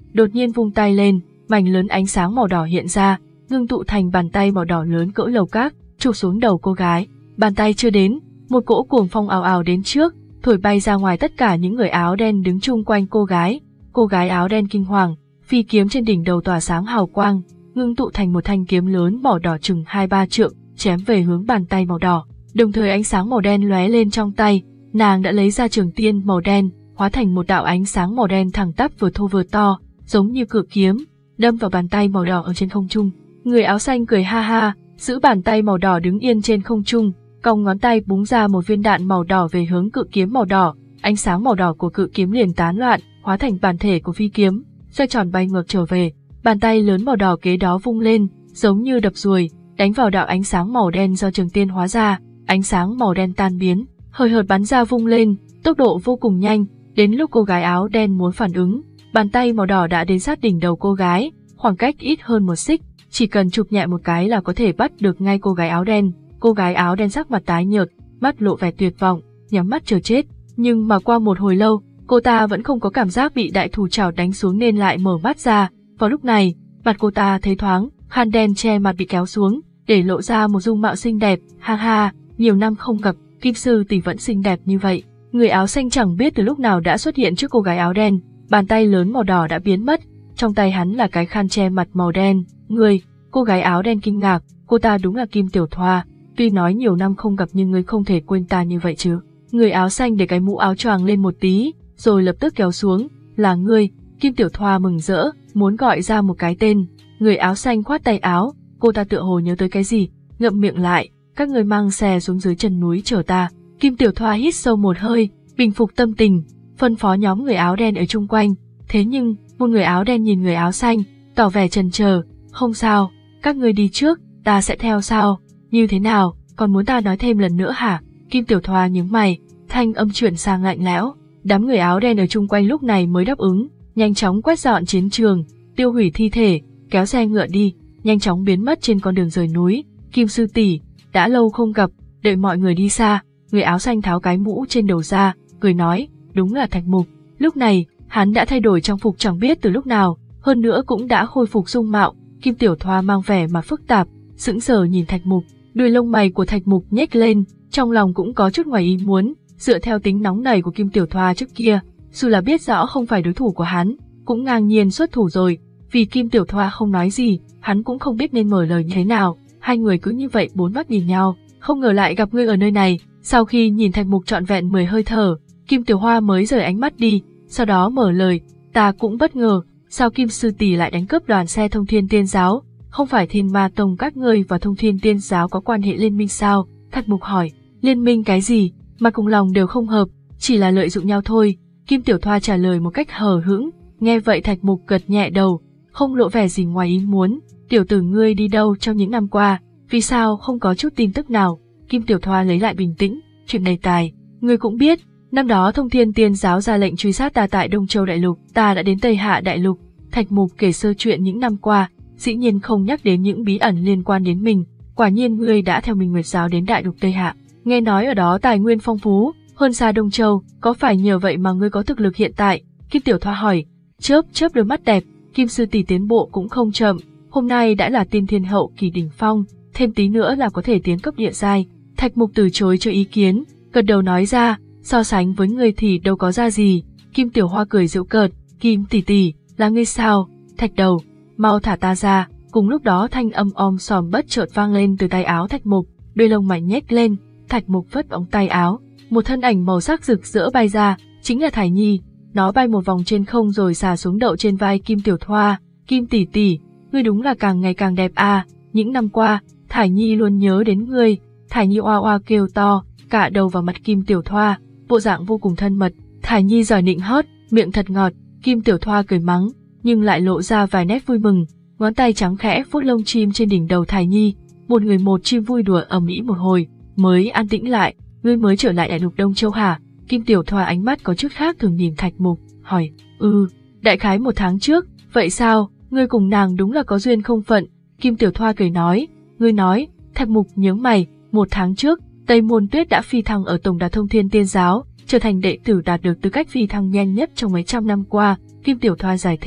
đột nhiên vung tay lên, mảnh lớn ánh sáng màu đỏ hiện ra, ngưng tụ thành bàn tay màu đỏ lớn cỡ lầu cát, chụp xuống đầu cô gái. Bàn tay chưa đến, một cỗ cuồng phong ào ào đến trước, thổi bay ra ngoài tất cả những người áo đen đứng chung quanh cô gái. Cô gái áo đen kinh hoàng, phi kiếm trên đỉnh đầu tỏa sáng hào quang, ngưng tụ thành một thanh kiếm lớn màu đỏ chừng hai ba trượng, chém về hướng bàn tay màu đỏ. Đồng thời ánh sáng màu đen lóe lên trong tay, nàng đã lấy ra trường tiên màu đen, hóa thành một đạo ánh sáng màu đen thẳng tắp vừa thô vừa to, giống như cự kiếm, đâm vào bàn tay màu đỏ ở trên không trung. Người áo xanh cười ha ha, giữ bàn tay màu đỏ đứng yên trên không trung, cong ngón tay búng ra một viên đạn màu đỏ về hướng cự kiếm màu đỏ. Ánh sáng màu đỏ của cự kiếm liền tán loạn, hóa thành bản thể của phi kiếm, xoay tròn bay ngược trở về. Bàn tay lớn màu đỏ kế đó vung lên, giống như đập ruồi, đánh vào đạo ánh sáng màu đen do trường tiên hóa ra. Ánh sáng màu đen tan biến, hơi hợt bắn ra vung lên, tốc độ vô cùng nhanh. Đến lúc cô gái áo đen muốn phản ứng, bàn tay màu đỏ đã đến sát đỉnh đầu cô gái, khoảng cách ít hơn một xích, chỉ cần chụp nhẹ một cái là có thể bắt được ngay cô gái áo đen. Cô gái áo đen sắc mặt tái nhợt, mắt lộ vẻ tuyệt vọng, nhắm mắt chờ chết. Nhưng mà qua một hồi lâu, cô ta vẫn không có cảm giác bị đại thủ chảo đánh xuống nên lại mở mắt ra. Vào lúc này, mặt cô ta thấy thoáng, khăn đen che mặt bị kéo xuống, để lộ ra một dung mạo xinh đẹp. Ha ha, nhiều năm không gặp, Kim sư tỷ vẫn xinh đẹp như vậy. Người áo xanh chẳng biết từ lúc nào đã xuất hiện trước cô gái áo đen, bàn tay lớn màu đỏ đã biến mất, trong tay hắn là cái khăn che mặt màu đen. Người, cô gái áo đen kinh ngạc, cô ta đúng là Kim Tiểu Thoa, tuy nói nhiều năm không gặp nhưng ngươi không thể quên ta như vậy chứ. Người áo xanh để cái mũ áo choàng lên một tí, rồi lập tức kéo xuống, là ngươi. Kim Tiểu Thoa mừng rỡ, muốn gọi ra một cái tên. Người áo xanh khoát tay áo, cô ta tựa hồ nhớ tới cái gì, ngậm miệng lại, các người mang xe xuống dưới chân núi chờ ta. Kim Tiểu Thoa hít sâu một hơi, bình phục tâm tình, phân phó nhóm người áo đen ở chung quanh. Thế nhưng, một người áo đen nhìn người áo xanh, tỏ vẻ chần chờ. Không sao, các ngươi đi trước, ta sẽ theo sau. Như thế nào, còn muốn ta nói thêm lần nữa hả? Kim Tiểu Thoa nhướng mày, thanh âm chuyển sang lạnh lẽo. Đám người áo đen ở chung quanh lúc này mới đáp ứng, nhanh chóng quét dọn chiến trường, tiêu hủy thi thể, kéo xe ngựa đi, nhanh chóng biến mất trên con đường rời núi. Kim sư tỷ, đã lâu không gặp. Đợi mọi người đi xa, người áo xanh tháo cái mũ trên đầu ra, cười nói, đúng là Thạch Mục. Lúc này, hắn đã thay đổi trang phục chẳng biết từ lúc nào, hơn nữa cũng đã khôi phục dung mạo. Kim Tiểu Thoa mang vẻ mặt phức tạp, sững sờ nhìn Thạch Mục, đuôi lông mày của Thạch Mục nhếch lên, trong lòng cũng có chút ngoài ý muốn. Dựa theo tính nóng nảy của Kim Tiểu Thoa trước kia, dù là biết rõ không phải đối thủ của hắn, cũng ngang nhiên xuất thủ rồi. Vì Kim Tiểu Thoa không nói gì, hắn cũng không biết nên mở lời như thế nào. Hai người cứ như vậy bốn mắt nhìn nhau, không ngờ lại gặp ngươi ở nơi này. Sau khi nhìn Thạch Mục trọn vẹn mười hơi thở, Kim Tiểu Hoa mới rời ánh mắt đi, sau đó mở lời, ta cũng bất ngờ, sao Kim sư tỷ lại đánh cướp đoàn xe Thông Thiên Tiên Giáo? Không phải Thiên Ma Tông các ngươi và Thông Thiên Tiên Giáo có quan hệ liên minh sao? Thạch Mục hỏi, liên minh cái gì? Mà cùng lòng đều không hợp, chỉ là lợi dụng nhau thôi. Kim Tiểu Thoa trả lời một cách hờ hững. Nghe vậy Thạch Mục gật nhẹ đầu, không lộ vẻ gì ngoài ý muốn. Tiểu tử ngươi đi đâu trong những năm qua, vì sao không có chút tin tức nào? Kim Tiểu Thoa lấy lại bình tĩnh, chuyện này tài, ngươi cũng biết, năm đó Thông Thiên Tiên Giáo ra lệnh truy sát ta tại Đông Châu Đại Lục, ta đã đến Tây Hạ Đại Lục. Thạch Mục kể sơ chuyện những năm qua, dĩ nhiên không nhắc đến những bí ẩn liên quan đến mình. Quả nhiên ngươi đã theo Minh Nguyệt Giáo đến Đại Lục Tây Hạ, nghe nói ở đó tài nguyên phong phú, hơn xa Đông Châu, có phải nhờ vậy mà ngươi có thực lực hiện tại? Kim Tiểu Thoa hỏi, chớp chớp đôi mắt đẹp, Kim sư tỷ tiến bộ cũng không chậm, hôm nay đã là tiên thiên hậu kỳ đỉnh phong, thêm tí nữa là có thể tiến cấp địa giai. Thạch Mục từ chối cho ý kiến, gật đầu nói ra, so sánh với ngươi thì đâu có ra gì. Kim Tiểu Hoa cười giễu cợt, Kim tỷ tỷ, là ngươi sao? Thạch đầu, mau thả ta ra. Cùng lúc đó thanh âm om sòm bất chợt vang lên từ tay áo Thạch Mục, đôi lông mày nhếch lên, Thạch Mục vất ống tay áo, một thân ảnh màu sắc rực rỡ bay ra, chính là Thải Nhi. Nó bay một vòng trên không rồi xà xuống đậu trên vai Kim Tiểu Thoa. Kim tỷ tỷ, ngươi đúng là càng ngày càng đẹp à, những năm qua, Thải Nhi luôn nhớ đến ngươi. Thải Nhi oa oa kêu to, cả đầu vào mặt Kim Tiểu Thoa, bộ dạng vô cùng thân mật. Thải Nhi giỏi nịnh hót, miệng thật ngọt. Kim Tiểu Thoa cười mắng, nhưng lại lộ ra vài nét vui mừng, ngón tay trắng khẽ vuốt lông chim trên đỉnh đầu Thải Nhi. Một người một chim vui đùa ầm ĩ một hồi, mới an tĩnh lại. Ngươi mới trở lại Đại Lục Đông Châu hả? Kim Tiểu Thoa ánh mắt có chút khác thường nhìn Thạch Mục, hỏi, ừ, đại khái một tháng trước. Vậy sao, ngươi cùng nàng đúng là có duyên không phận. Kim Tiểu Thoa cười nói, ngươi nói. Thạch Mục nhướng mày, một tháng trước, Tây Môn Tuyết đã phi thăng ở Tổng đà Thông Thiên Tiên Giáo, trở thành đệ tử đạt được tư cách phi thăng nhanh nhất trong mấy trăm năm qua. Kim Tiểu Thoa giải thích,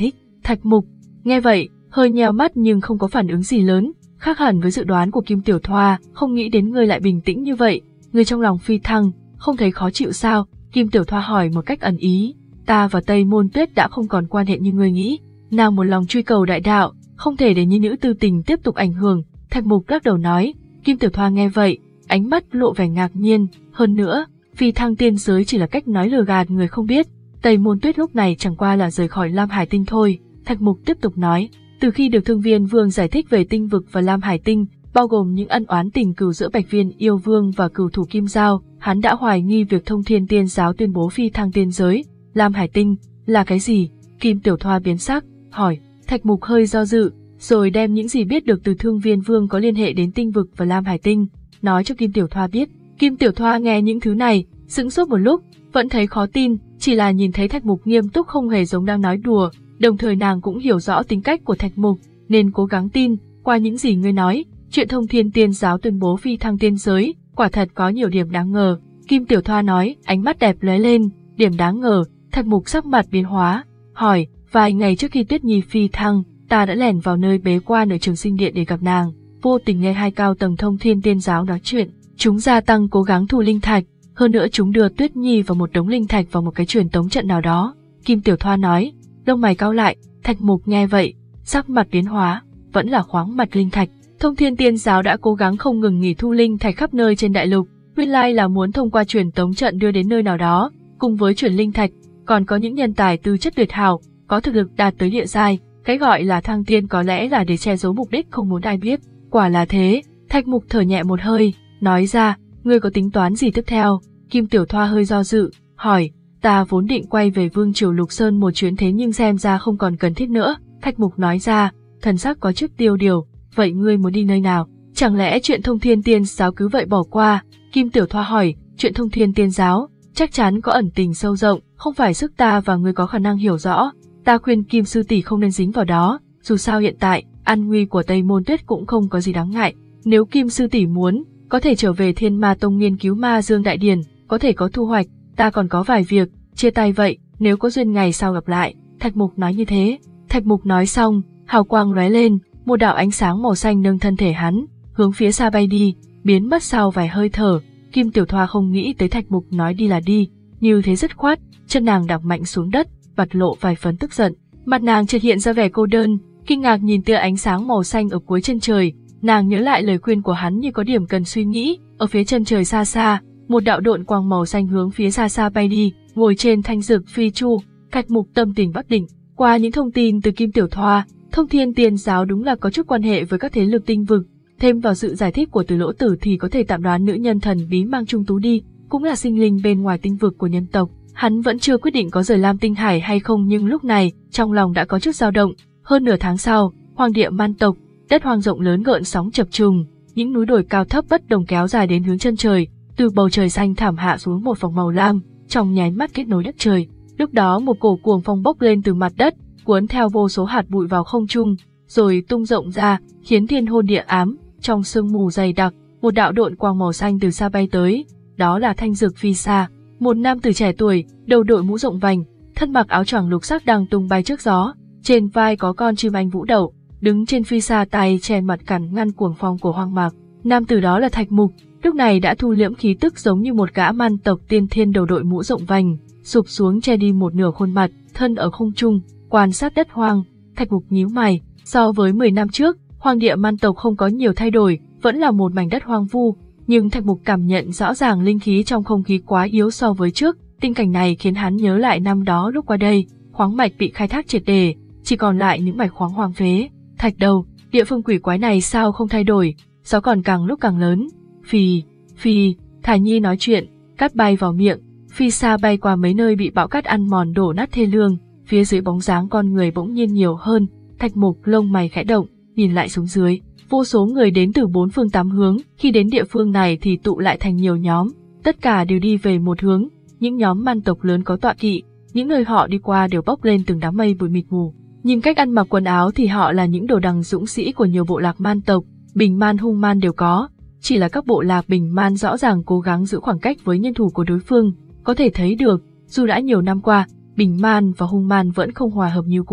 Thạch Mục nghe vậy, hơi nheo mắt nhưng không có phản ứng gì lớn, khác hẳn với dự đoán của Kim Tiểu Thoa, không nghĩ đến ngươi lại bình tĩnh như vậy, ngươi trong lòng phi thăng, không thấy khó chịu sao? Kim Tiểu Thoa hỏi một cách ẩn ý. Ta và Tây Môn Tuyết đã không còn quan hệ như ngươi nghĩ, nàng một lòng truy cầu đại đạo, không thể để nhi nữ tư tình tiếp tục ảnh hưởng. Thạch Mục lắc đầu nói. Kim Tiểu Thoa nghe vậy, ánh mắt lộ vẻ ngạc nhiên, hơn nữa, phi thăng tiên giới chỉ là cách nói lừa gạt người không biết, Tây Môn Tuyết lúc này chẳng qua là rời khỏi Lam Hải Tinh thôi. Thạch Mục tiếp tục nói, từ khi được Thương Viên Vương giải thích về tinh vực và Lam Hải Tinh, bao gồm những ân oán tình cừu giữa Bạch Viên Yêu Vương và cừu thủ Kim Giao, hắn đã hoài nghi việc Thông Thiên Tiên Giáo tuyên bố phi thăng tiên giới. Lam Hải Tinh là cái gì? Kim Tiểu Thoa biến sắc, hỏi. Thạch Mục hơi do dự, rồi đem những gì biết được từ Thương Viên Vương có liên hệ đến tinh vực và Lam Hải Tinh, nói cho Kim Tiểu Thoa biết. Kim Tiểu Thoa nghe những thứ này, sững sốt một lúc, vẫn thấy khó tin, chỉ là nhìn thấy Thạch Mục nghiêm túc không hề giống đang nói đùa, đồng thời nàng cũng hiểu rõ tính cách của Thạch Mục, nên cố gắng tin. Qua những gì ngươi nói, chuyện Thông Thiên Tiên Giáo tuyên bố phi thăng tiên giới, quả thật có nhiều điểm đáng ngờ. Kim Tiểu Thoa nói, ánh mắt đẹp lóe lên. Điểm đáng ngờ? Thạch Mục sắc mặt biến hóa, hỏi. Vài ngày trước khi Tuyết Nhi phi thăng, ta đã lẻn vào nơi bế quan ở Trường Sinh Điện để gặp nàng, vô tình nghe hai cao tầng Thông Thiên Tiên Giáo nói chuyện. Chúng gia tăng cố gắng thu linh thạch, hơn nữa chúng đưa Tuyết Nhi và một đống linh thạch vào một cái truyền tống trận nào đó. Kim Tiểu Thoa nói. Lông mày cau lại. Thạch Mục nghe vậy, sắc mặt biến hóa, vẫn là khoáng mạch linh thạch. Thông Thiên Tiên Giáo đã cố gắng không ngừng nghỉ thu linh thạch khắp nơi trên đại lục, nguyên lai là muốn thông qua truyền tống trận đưa đến nơi nào đó, cùng với truyền linh thạch, còn có những nhân tài tư chất tuyệt hảo, có thực lực đạt tới địa giai, cái gọi là thăng tiên có lẽ là để che giấu mục đích không muốn ai biết. Quả là thế. Thạch Mục thở nhẹ một hơi, nói ra, ngươi có tính toán gì tiếp theo? Kim Tiểu Thoa hơi do dự, hỏi. Ta vốn định quay về Vương Triều Lục Sơn một chuyến thế nhưng xem ra không còn cần thiết nữa. Thạch Mục nói ra, thần sắc có chút tiêu điều. Vậy ngươi muốn đi nơi nào? Chẳng lẽ chuyện Thông Thiên Tiên Giáo cứ vậy bỏ qua? Kim Tiểu Thoa hỏi. Chuyện Thông Thiên Tiên Giáo chắc chắn có ẩn tình sâu rộng, không phải sức ta và ngươi có khả năng hiểu rõ. Ta khuyên Kim sư tỷ không nên dính vào đó, dù sao hiện tại, an nguy của Tây Môn Tuyết cũng không có gì đáng ngại. Nếu Kim sư tỷ muốn, có thể trở về Thiên Ma Tông nghiên cứu Ma Dương Đại Điển, có thể có thu hoạch, ta còn có vài việc, chia tay vậy, nếu có duyên ngày sau gặp lại. Thạch Mục nói như thế. Thạch Mục nói xong, hào quang lóe lên, một đạo ánh sáng màu xanh nâng thân thể hắn, hướng phía xa bay đi, biến mất sau vài hơi thở. Kim Tiểu Thoa không nghĩ tới Thạch Mục nói đi là đi, như thế dứt khoát, chân nàng đạp mạnh xuống đất, bật lộ vài phần tức giận. Mặt nàng chợt hiện ra vẻ cô đơn, kinh ngạc nhìn tia ánh sáng màu xanh ở cuối chân trời. Nàng nhớ lại lời khuyên của hắn như có điểm cần suy nghĩ. Ở phía chân trời xa xa, một đạo độn quang màu xanh hướng phía xa xa bay đi, ngồi trên thanh dực phi chu. Thạch Mục tâm tình bất định. Qua những thông tin từ Kim Tiểu Thoa, Thông Thiên Tiên Giáo đúng là có chút quan hệ với các thế lực tinh vực. Thêm vào sự giải thích của Từ Lỗ Tử thì có thể tạm đoán nữ nhân thần bí mang Trung Tú đi cũng là sinh linh bên ngoài tinh vực của nhân tộc. Hắn vẫn chưa quyết định có rời Lam Tinh Hải hay không, nhưng lúc này trong lòng đã có chút dao động. Hơn nửa tháng sau, Hoang Địa Man tộc, đất hoang rộng lớn gợn sóng chập trùng, những núi đồi cao thấp bất đồng kéo dài đến hướng chân trời, từ bầu trời xanh thảm hạ xuống một vòng màu lam, trong nháy mắt kết nối đất trời. Lúc đó một cổ cuồng phong bốc lên từ mặt đất, cuốn theo vô số hạt bụi vào không trung, rồi tung rộng ra, khiến thiên hôn địa ám. Trong sương mù dày đặc, một đạo độn quang màu xanh từ xa bay tới, đó là Thanh Dực Phi Sa, một nam tử trẻ tuổi, đầu đội mũ rộng vành, thân mặc áo choàng lục sắc đang tung bay trước gió, trên vai có con chim anh vũ đậu, đứng trên phi sa tay che mặt cản ngăn cuồng phong của hoang mạc. Nam tử đó là Thạch Mục, lúc này đã thu liễm khí tức giống như một gã man tộc tiên thiên đầu đội mũ rộng vành, sụp xuống che đi một nửa khuôn mặt, thân ở không trung, quan sát đất hoang. Thạch Mục nhíu mày, so với mười năm trước, Hoang Địa Man tộc không có nhiều thay đổi, vẫn là một mảnh đất hoang vu, nhưng Thạch Mục cảm nhận rõ ràng linh khí trong không khí quá yếu so với trước. Tình cảnh này khiến hắn nhớ lại năm đó lúc qua đây, khoáng mạch bị khai thác triệt để, chỉ còn lại những mạch khoáng hoang phế. Thạch đầu, địa phương quỷ quái này sao không thay đổi? Gió còn càng lúc càng lớn. Phì, phì, Thải Nhi nói chuyện, cát bay vào miệng, phi sa bay qua mấy nơi bị bão cát ăn mòn đổ nát thê lương, phía dưới bóng dáng con người bỗng nhiên nhiều hơn. Thạch Mục lông mày khẽ động, nhìn lại xuống dưới, vô số người đến từ bốn phương tám hướng, khi đến địa phương này thì tụ lại thành nhiều nhóm, tất cả đều đi về một hướng. Những nhóm man tộc lớn có tọa kỵ, những nơi họ đi qua đều bốc lên từng đám mây bụi mịt mù. Nhìn cách ăn mặc quần áo thì họ là những đồ đằng dũng sĩ của nhiều bộ lạc man tộc, bình man hung man đều có, chỉ là các bộ lạc bình man rõ ràng cố gắng giữ khoảng cách với nhân thủ của đối phương, có thể thấy được, dù đã nhiều năm qua, bình man và hung man vẫn không hòa hợp như cũ.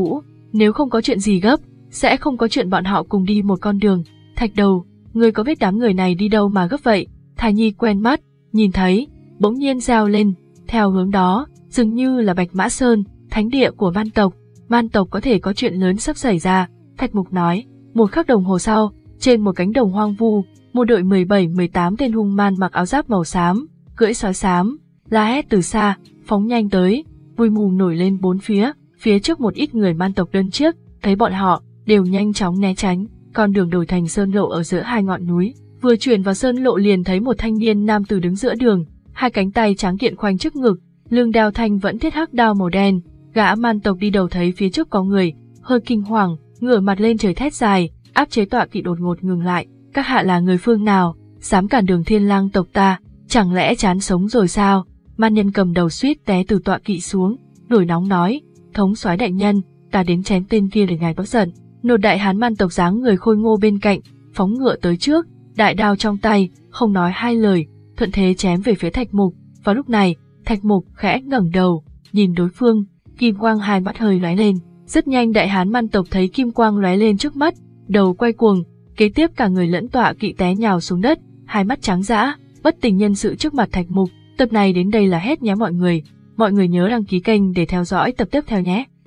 Nếu không có chuyện gì gấp, sẽ không có chuyện bọn họ cùng đi một con đường. Thạch Đầu, ngươi có biết đám người này đi đâu mà gấp vậy? Thái Nhi quen mắt, nhìn thấy, bỗng nhiên reo lên, theo hướng đó, dường như là Bạch Mã Sơn, thánh địa của man tộc. Man tộc có thể có chuyện lớn sắp xảy ra, Thạch Mục nói. Một khắc đồng hồ sau, trên một cánh đồng hoang vu, một đội mười bảy mười tám tên hung man mặc áo giáp màu xám, cưỡi sói xám, la hét từ xa, phóng nhanh tới, bụi mù nổi lên bốn phía, phía trước một ít người man tộc đơn chiếc, thấy bọn họ, đều nhanh chóng né tránh, con đường đổi thành sơn lộ ở giữa hai ngọn núi. Vừa chuyển vào sơn lộ liền thấy một thanh niên nam tử đứng giữa đường, hai cánh tay tráng kiện khoanh trước ngực, lưng đeo thanh vẫn thiết hắc đao màu đen. Gã man tộc đi đầu thấy phía trước có người, hơi kinh hoàng, ngửa mặt lên trời thét dài, áp chế tọa kỵ đột ngột ngừng lại. Các hạ là người phương nào, dám cản đường Thiên Lang tộc ta, chẳng lẽ chán sống rồi sao? Man nhân cầm đầu suýt té từ tọa kỵ xuống, nổi nóng nói, thống soái đại nhân, ta đến chém tên kia để ngài bớt giận. Một đại hán man tộc dáng người khôi ngô bên cạnh, phóng ngựa tới trước, đại đao trong tay, không nói hai lời, thuận thế chém về phía Thạch Mục. Vào lúc này, Thạch Mục khẽ ngẩng đầu, nhìn đối phương, kim quang hai mắt hơi lóe lên. Rất nhanh đại hán man tộc thấy kim quang lóe lên trước mắt, đầu quay cuồng, kế tiếp cả người lẫn tọa kỵ té nhào xuống đất, hai mắt trắng dã, bất tỉnh nhân sự trước mặt Thạch Mục. Tập này đến đây là hết nhé mọi người, mọi người nhớ đăng ký kênh để theo dõi tập tiếp theo nhé.